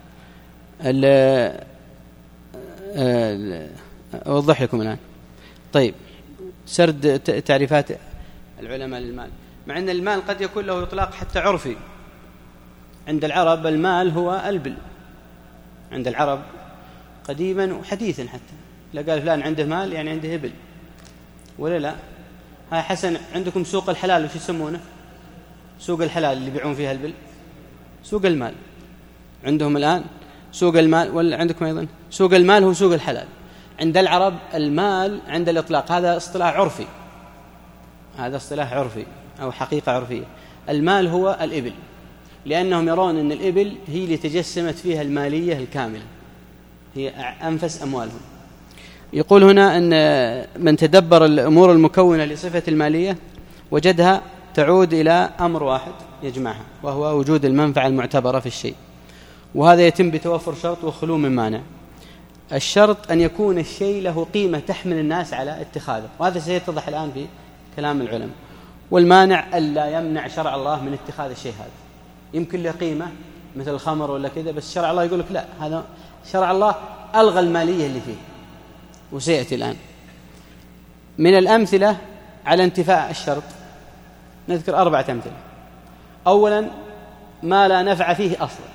أوضح لكم الآن. طيب، سرد تعريفات العلماء للمال. مع أن المال قد يكون له إطلاق حتى عرفي. عند العرب المال هو البل، عند العرب قديما وحديثا حتى. لا قال فلان عنده مال يعني عنده إبل ولا لا؟ هاي حسن، عندكم سوق الحلال وش يسمونه؟ سوق الحلال اللي يبيعون فيها البل سوق المال. عندهم الآن سوق المال، ولا عندكم أيضا سوق المال هو سوق الحلال. عند العرب المال عند الإطلاق هذا اصطلاح عرفي، هذا اصطلاح عرفي أو حقيقة عرفية. المال هو الإبل، لأنهم يرون أن الإبل هي اللي تجسمت فيها المالية الكاملة، هي أنفس أموالهم. يقول هنا أن من تدبر الأمور المكونة لصفة المالية وجدها تعود إلى أمر واحد يجمعها، وهو وجود المنفعة المعتبرة في الشيء. وهذا يتم بتوفر شرط وخلو من مانع. الشرط أن يكون الشيء له قيمة تحمل الناس على اتخاذه، وهذا سيتضح الآن في كلام العلماء. والمانع ألا يمنع شرع الله من اتخاذ الشيء هذا. يمكن له قيمة مثل الخمر ولا كذا، بس شرع الله يقول لك لا، هذا شرع الله ألغى المالية اللي فيه. وسيأتي الآن من الأمثلة على انتفاء الشرط نذكر أربعة أمثلة. أولا ما لا نفع فيه أصلا،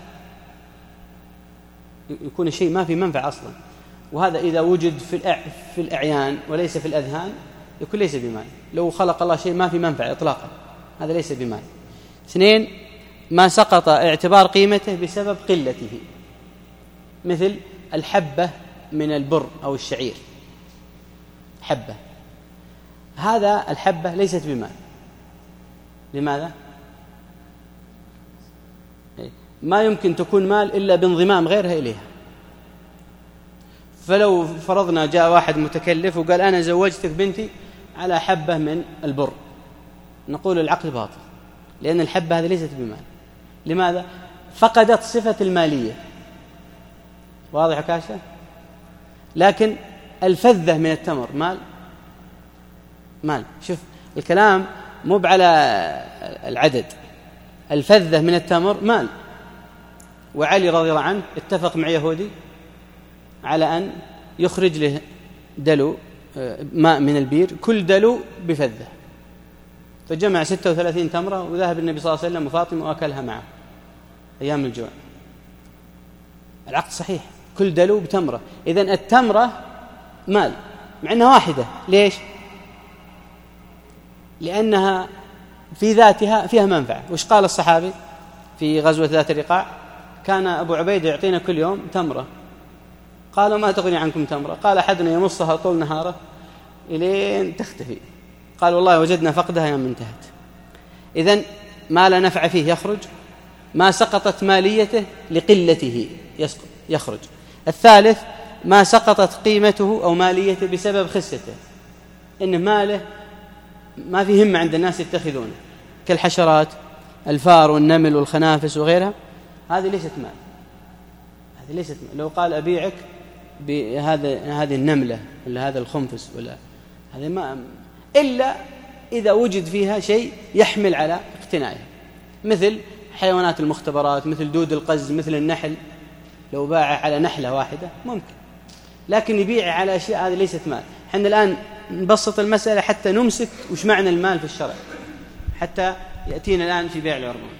يكون الشيء ما في منفع أصلا، وهذا إذا وجد في الأعيان وليس في الأذهان يكون ليس بمال. لو خلق الله شيء ما في منفع إطلاقا هذا ليس بمال. اثنين ما سقط اعتبار قيمته بسبب قلته، مثل الحبة من البر أو الشعير، حبة، هذا الحبة ليست بمال. لماذا؟ ما يمكن تكون مال إلا بانضمام غيرها إليها. فلو فرضنا جاء واحد متكلف وقال أنا زوجتك بنتي على حبة من البر، نقول العقد باطل، لأن الحبة هذه ليست بمال. لماذا؟ فقدت صفة المالية. واضح كاشة؟ لكن الفذة من التمر مال، مال. شوف الكلام مو على العدد، الفذة من التمر مال. وعلي رضي الله عنه اتفق مع يهودي على أن يخرج له دلو ماء من البير، كل دلو بفذة، فجمع ستة وثلاثين تمرة وذهب النبي صلى الله عليه وسلم وفاطمة وأكلها معه أيام الجوع. العقد صحيح، كل دلو بتمرة. إذن التمرة مال مع أنها واحدة. ليش؟ لأنها في ذاتها فيها منفعة. وش قال الصحابي في غزوة ذات الرقاع؟ كان أبو عبيدة يعطينا كل يوم تمرة. قالوا ما تغني عنكم تمرة؟ قال أحدنا يمصها طول نهاره إلين تختفي. قال والله وجدنا فقدها يوم انتهت. إذن ما لا نفع فيه يخرج، ما سقطت ماليته لقلته يخرج. الثالث ما سقطت قيمته أو ماليته بسبب خسته، إن ماله ما في همة عند الناس يتخذونه، كالحشرات، الفار والنمل والخنافس وغيرها، هذه ليست مال، هذه ليست مال. لو قال أبيعك بهذا هذه النملة ولا هذا الخنفس ولا هذا ما، إلا إذا وجد فيها شيء يحمل على اقتنائها، مثل حيوانات المختبرات، مثل دود القز، مثل النحل. لو باع على نحلة واحدة ممكن، لكن يبيع على أشياء هذه ليست مال. حنا الآن نبسط المسألة حتى نمسك وش معنى المال في الشرع، حتى يأتينا الآن في بيع العربون.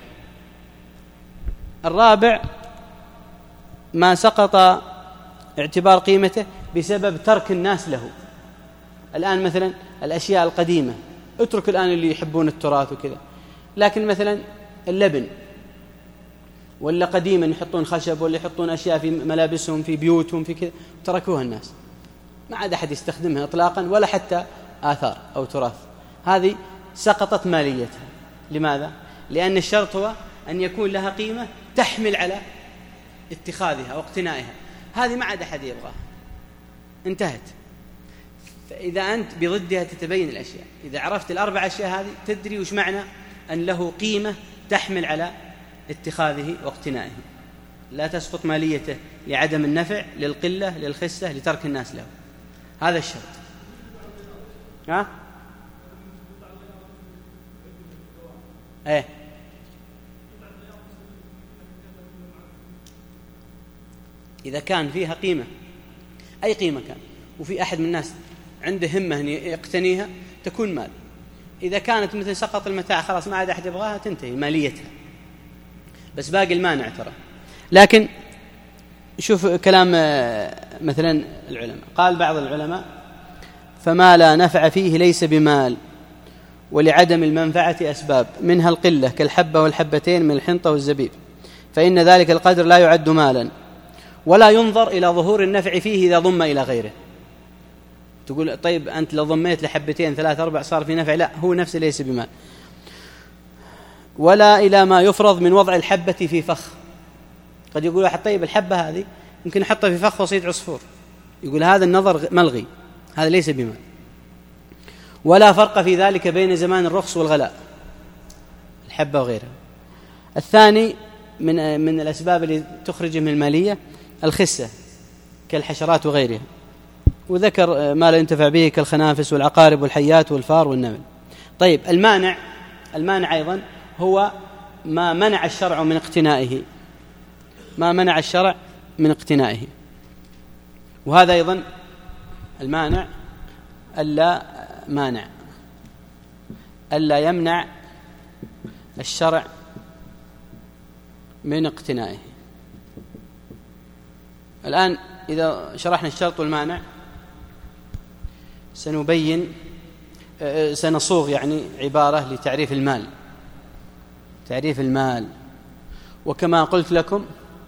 الرابع ما سقط اعتبار قيمته بسبب ترك الناس له. الآن مثلا الأشياء القديمة، اترك الآن اللي يحبون التراث وكذا، لكن مثلا اللبن ولا قديما يحطون خشب ولا يحطون أشياء في ملابسهم في بيوتهم في كذا، تركوها الناس، ما عاد أحد يستخدمها إطلاقا ولا حتى آثار أو تراث. هذه سقطت ماليتها. لماذا؟ لأن الشرط هو أن يكون لها قيمة تحمل على اتخاذها واقتنائها. هذه ما عاد أحد يبغاها، انتهت. فإذا أنت بضدها تتبين الأشياء. إذا عرفت الأربع أشياء هذه تدري وش معنى أن له قيمة تحمل على اتخاذه واقتنائه. لا تسقط ماليته لعدم النفع، للقلة، للخسة، لترك الناس له. هذا الشرط. ها؟ ايه إذا كان فيها قيمة، أي قيمة كان، وفي أحد من الناس عنده همة أن يقتنيها، تكون مال. إذا كانت مثل سقط المتاع خلاص ما عاد أحد يبغاها، تنتهي ماليتها، بس باقي المانع ترى. لكن شوف كلام مثلا العلماء، قال بعض العلماء فما لا نفع فيه ليس بمال، ولعدم المنفعة أسباب، منها القلة كالحبة والحبتين من الحنطة والزبيب، فإن ذلك القدر لا يعد مالا، ولا ينظر إلى ظهور النفع فيه إذا ضم إلى غيره. تقول طيب أنت لو ضميت لحبتين ثلاث أربع صار في نفع، لا، هو نفسه ليس بمال. ولا إلى ما يفرض من وضع الحبة في فخ. قد يقول واحد طيب الحبة هذه يمكن أحطها في فخ وصيد عصفور، يقول هذا النظر ملغي، هذا ليس بمال. ولا فرق في ذلك بين زمان الرخص والغلاء، الحبة وغيرها. الثاني من من الأسباب اللي تخرج من المالية الخسة كالحشرات وغيرها، وذكر ما لا ينتفع به كالخنافس والعقارب والحيات والفار والنمل. طيب المانع، المانع أيضا هو ما منع الشرع من اقتنائه، ما منع الشرع من اقتنائه. وهذا أيضا المانع ألا مانع ألا يمنع الشرع من اقتنائه. الآن إذا شرحنا الشرط والمانع سنبين سنصوغ يعني عبارة لتعريف المال. تعريف المال، وكما قلت لكم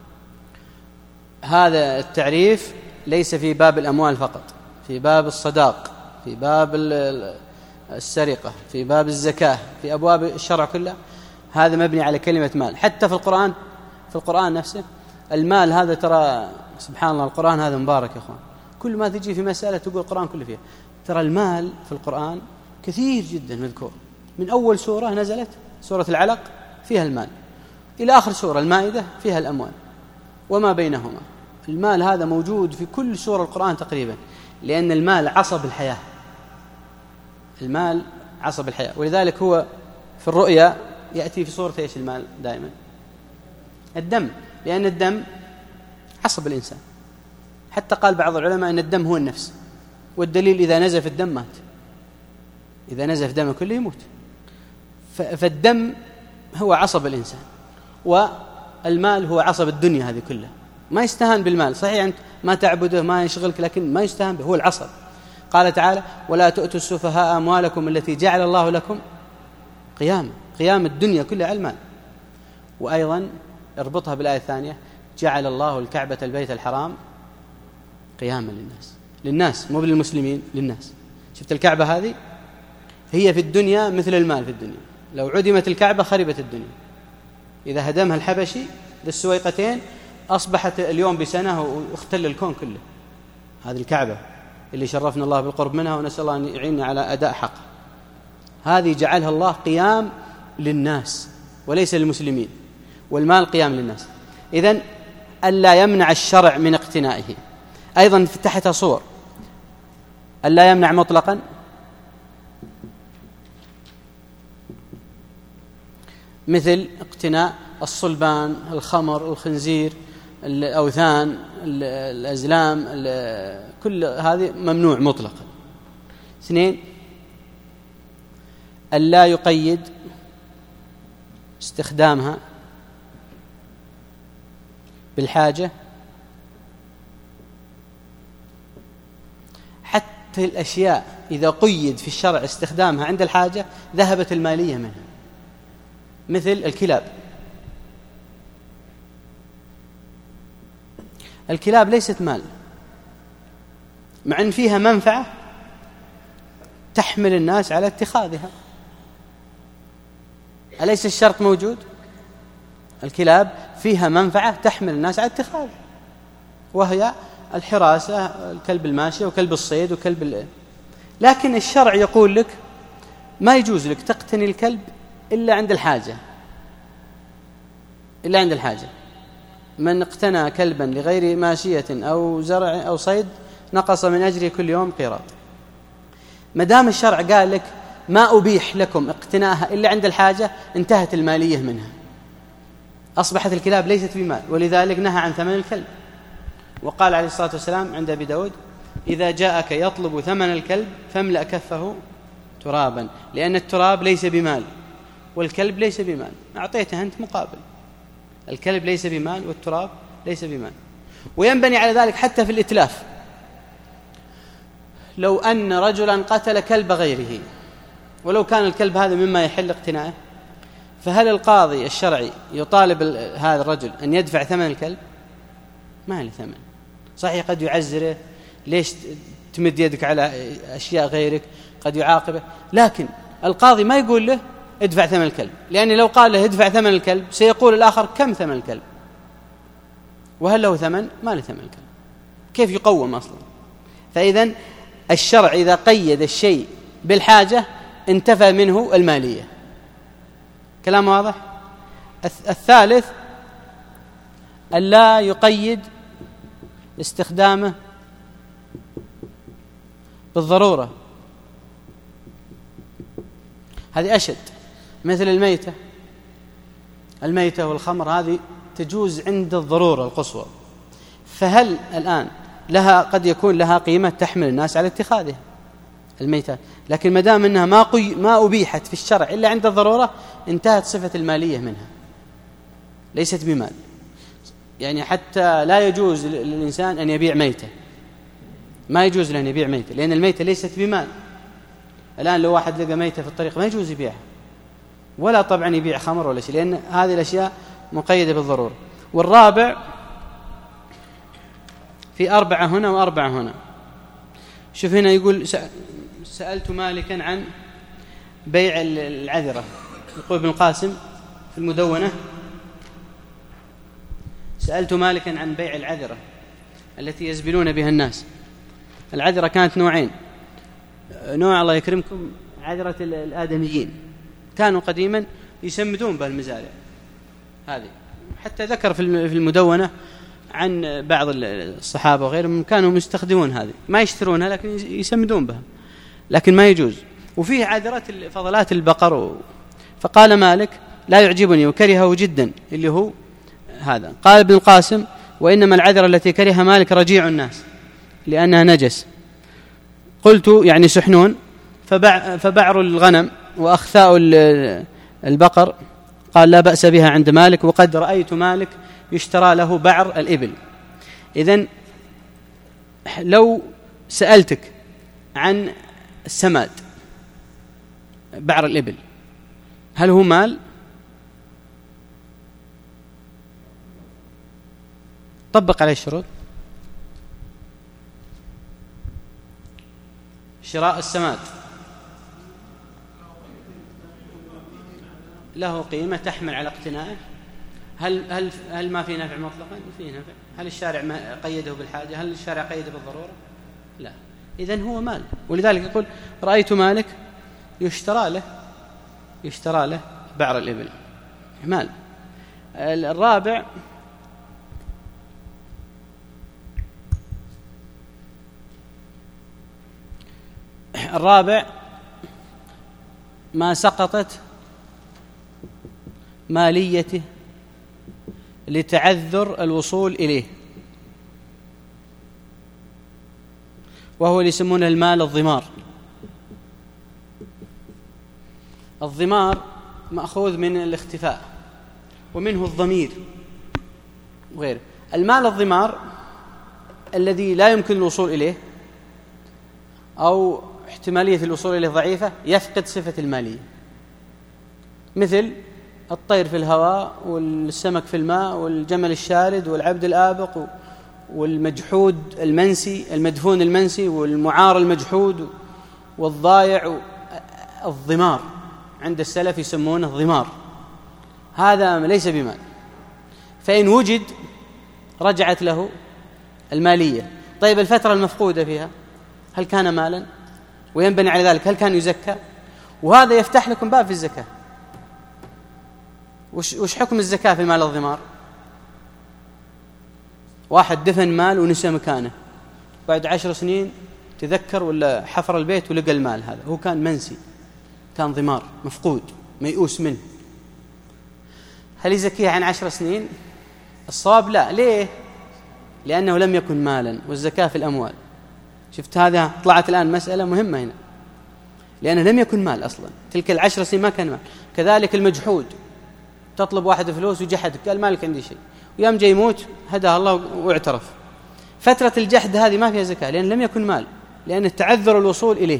هذا التعريف ليس في باب الأموال فقط، في باب الصداق، في باب السرقة، في باب الزكاة، في أبواب الشرع كلها هذا مبني على كلمة مال. حتى في القرآن في القرآن نفسه المال هذا، ترى سبحان الله القرآن هذا مبارك يا أخوان، كل ما تجي في مسألة تقول القرآن كله فيها. ترى المال في القرآن كثير جدا مذكور، من أول سورة نزلت سورة العلق فيها المال إلى آخر سورة المائدة فيها الأموال وما بينهما. المال هذا موجود في كل سورة القرآن تقريبا، لأن المال عصب الحياة. المال عصب الحياة، ولذلك هو في الرؤيا يأتي في صورة إيش المال دائما؟ الدم، لأن الدم عصب الإنسان. حتى قال بعض العلماء أن الدم هو النفس، والدليل إذا نزف الدم مات، إذا نزف دم كله يموت. فالدم هو عصب الإنسان، والمال هو عصب الدنيا هذه كلها. ما يستهان بالمال، صحيح أنت ما تعبده ما يشغلك، لكن ما يستهان به، هو العصب. قال تعالى ولا تؤتوا السفهاء أموالكم التي جعل الله لكم قياما. قيام الدنيا كلها على المال. وأيضا اربطها بالآية الثانية جعل الله الكعبة البيت الحرام قياما للناس. للناس مو للمسلمين، للناس. شفت الكعبة هذه هي في الدنيا مثل المال في الدنيا. لو عدمت الكعبة خربت الدنيا. إذا هدمها الحبشي ذي السويقتين أصبحت اليوم بسنة واختل الكون كله. هذه الكعبة اللي شرفنا الله بالقرب منها، ونسأل الله أن يعيننا على أداء حق. هذه جعلها الله قيام للناس وليس للمسلمين، والمال قيام للناس. إذن ألا يمنع الشرع من اقتنائه. أيضا تحتها صور ألا يمنع مطلقا، مثل اقتناء الصلبان، الخمر، الخنزير، الأوثان، الأزلام، كل هذه ممنوع مطلقا. اثنين ألا يقيد استخدامها بالحاجة. حتى الأشياء إذا قيد في الشرع استخدامها عند الحاجة ذهبت المالية منها، مثل الكلاب. الكلاب ليست مال، مع أن فيها منفعة تحمل الناس على اتخاذها. أليس الشرط موجود؟ الكلاب فيها منفعة تحمل الناس على اتخاذها، وهي الحراسة، الكلب الماشية وكلب الصيد وكلب ال... لكن الشرع يقول لك ما يجوز لك تقتني الكلب إلا عند الحاجة، إلا عند الحاجة. من اقتنى كلبا لغير ماشية أو زرع أو صيد نقص من أجره كل يوم قيراط. مدام الشرع قال لك ما أبيح لكم اقتناءها إلا عند الحاجة، انتهت المالية منها، أصبحت الكلاب ليست بمال، ولذلك نهى عن ثمن الكلب. وقال عليه الصلاة والسلام عند أبي داود إذا جاءك يطلب ثمن الكلب فاملأ كفه ترابا، لأن التراب ليس بمال والكلب ليس بمال، أعطيته أنت مقابل. الكلب ليس بمال والتراب ليس بمال. وينبني على ذلك حتى في الإتلاف. لو أن رجلا قتل كلب غيره، ولو كان الكلب هذا مما يحل اقتناعه، فهل القاضي الشرعي يطالب هذا الرجل أن يدفع ثمن الكلب؟ ما له ثمن. صحيح قد يعزره، ليش تمد يدك على أشياء غيرك، قد يعاقبه، لكن القاضي ما يقول له ادفع ثمن الكلب، لأن لو قال له ادفع ثمن الكلب سيقول الآخر كم ثمن الكلب، وهل له ثمن؟ ما له ثمن الكلب، كيف يقوم أصلا؟ فإذن الشرع إذا قيد الشيء بالحاجة انتفى منه المالية. كلام واضح؟ الثالث ألا يقيد استخدامه بالضرورة. هذه أشد، مثل الميتة. الميتة والخمر هذه تجوز عند الضرورة القصوى، فهل الآن لها قد يكون لها قيمة تحمل الناس على اتخاذها الميتة، لكن ما دام أنها ما, قي ما أبيحت في الشرع إلا عند الضرورة انتهت صفة المالية منها، ليست بمال. يعني حتى لا يجوز للإنسان أن يبيع ميتة، ما يجوز له أن يبيع ميتة، لأن الميتة ليست بمال. الآن لو واحد لقى ميتة في الطريق ما يجوز يبيعها، ولا طبعا يبيع خمر ولا شيء، لأن هذه الأشياء مقيدة بالضرورة. والرابع في أربعة هنا وأربعة هنا. شوف هنا يقول سألت مالكا عن بيع العذرة، يقول ابن القاسم في المدونة: سألت مالكا عن بيع العذرة التي يزبلون بها الناس. العذرة كانت نوعين: نوع الله يكرمكم عذرة الآدميين، كانوا قديما يسمدون بها المزارع هذه، حتى ذكر في المدونة عن بعض الصحابة وغيرهم كانوا يستخدمون هذه، ما يشترونها لكن يسمدون بها، لكن ما يجوز. وفيه عذرة فضلات البقر. فقال مالك: لا يعجبني وكرهه جدا، اللي هو هذا. قال ابن القاسم: وإنما العذرة التي كره مالك رجيع الناس لأنها نجس. قلت: يعني سحنون. فبع فبعر الغنم وأخثاء البقر. قال: لا بأس بها عند مالك، وقد رأيت مالك يشترى له بعر الإبل. إذن لو سألتك عن السماد بعر الإبل، هل هو مال؟ طبق عليه الشروط. شراء السماد له قيمة تحمل على اقتنائه. هل هل هل ما في نفع مطلقا؟ فيه نفع. هل الشارع ما قيده بالحاجة؟ هل الشارع قيده بالضرورة؟ لا. إذن هو مال. ولذلك يقول: رأيت مالك يشترى له يشترى له بعر الإبل، مال. الرابع الرابع ما سقطت ماليته لتعذر الوصول إليه، وهو اللي يسمونه المال الضمار. الضمار مأخوذ من الاختفاء، ومنه الضمير وغيره. المال الضمار الذي لا يمكن الوصول إليه أو احتمالية الوصول إليه ضعيفة يفقد صفة المالية، مثل الطير في الهواء والسمك في الماء والجمل الشارد والعبد الآبق والمجحود المنسي المدفون المنسي والمعار المجحود والضايع. الضمار عند السلف يسمونه ضمار، هذا ليس بمال. فإن وجد رجعت له المالية. طيب الفترة المفقودة فيها هل كان مالا؟ وينبني على ذلك هل كان يزكى؟ وهذا يفتح لكم باب في الزكاة. وش, وش حكم الزكاة في مال الضمار؟ واحد دفن مال ونسى مكانه، بعد عشر سنين تذكر ولا حفر البيت ولقى المال هذا، هو كان منسي، كان ضمار مفقود ميؤوس منه، هل يزكيها عن عشر سنين؟ الصواب لا. ليه؟ لأنه لم يكن مالا، والزكاة في الأموال. شفت هذا؟ طلعت الآن مسألة مهمة هنا، لأنه لم يكن مال أصلا، تلك العشر سنين ما كان مال. كذلك المجحود، تطلب واحد فلوس وجحدك قال مالك عندي شيء، ويوم جاي يموت هداه الله واعترف. فترة الجحد هذه ما فيها زكاة، لأن لم يكن مال، لأن تعذر الوصول إليه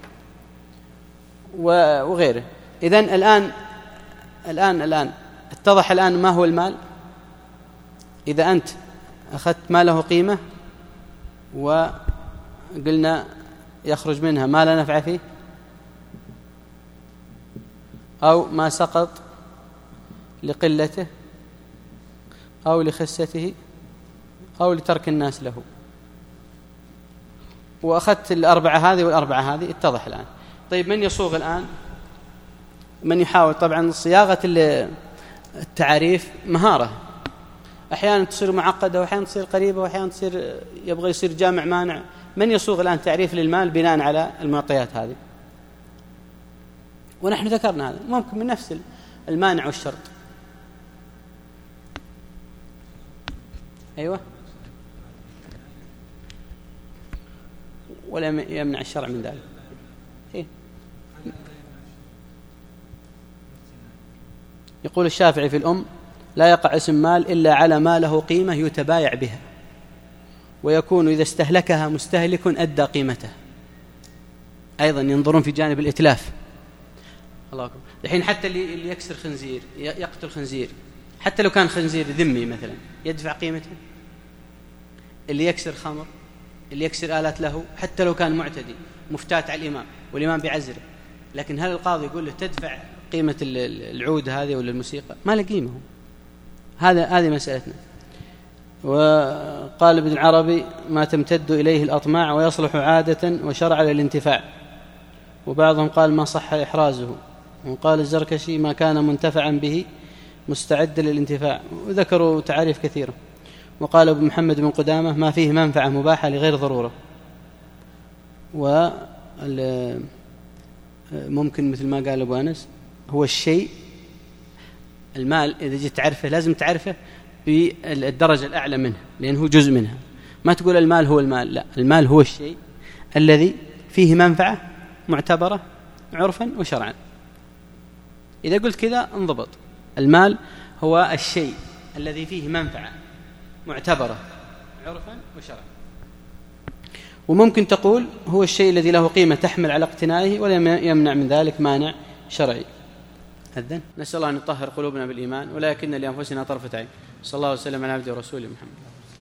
وغيره. إذن الآن الآن الآن اتضح الآن ما هو المال. إذا أنت أخذت ما له قيمة وقلنا يخرج منها ما لا نفع فيه، أو ما سقط لقلته أو لخسته أو لترك الناس له، وأخذت الأربعة هذه والأربعة هذه، اتضح الآن. طيب من يصوغ الآن؟ من يحاول؟ طبعا صياغة التعريف مهارة، أحيانا تصير معقدة وأحيانا تصير قريبة وأحيانا تصير يبغى يصير جامع مانع. من يصوغ الآن تعريف للمال بناء على المعطيات هذه؟ ونحن ذكرنا هذا، ممكن من نفس المانع والشرط. أيوة، ولا يمنع الشرع من ذلك. إيه؟ يقول الشافعي في الأم: لا يقع اسم مال إلا على ما له قيمة يتبايع بها، ويكون إذا استهلكها مستهلك أدى قيمته. أيضا ينظرون في جانب الإتلاف. الله أكبر. الحين حتى اللي, اللي يكسر خنزير، يقتل خنزير، حتى لو كان خنزير ذمي مثلا، يدفع قيمته. اللي يكسر خمر، اللي يكسر آلات له، حتى لو كان معتدي مفتات على الإمام والإمام بيعزره، لكن هل القاضي يقول له تدفع قيمة العود هذه ولا الموسيقى؟ ما له قيمة. هذا هذه مسألتنا. وقال ابن العربي: ما تمتد إليه الأطماع ويصلح عادة وشرعا للانتفاع. وبعضهم قال: ما صح إحرازه. وقال الزركشي: ما كان منتفعا به مستعد للانتفاع. وذكروا تعاريف كثيرة. وقال ابو محمد بن قدامة: ما فيه منفعة مباحة لغير ضرورة. وممكن مثل ما قال أبو أنس: هو الشيء المال إذا جيت تعرفه لازم تعرفه بالدرجة الأعلى منه، لأنه جزء منها. ما تقول المال هو المال، لا، المال هو الشيء الذي فيه منفعة معتبرة عرفا وشرعا. إذا قلت كذا انضبط. المال هو الشيء الذي فيه منفعة معتبرة عرفا وشرعا. وممكن تقول هو الشيء الذي له قيمة تحمل على اقتنائه ولا يمنع من ذلك مانع شرعي. أذن. نسأل الله أن يطهر قلوبنا بالإيمان، ولكن لأنفسنا طرفة عين. صلى الله وسلم على عبده ورسوله محمد.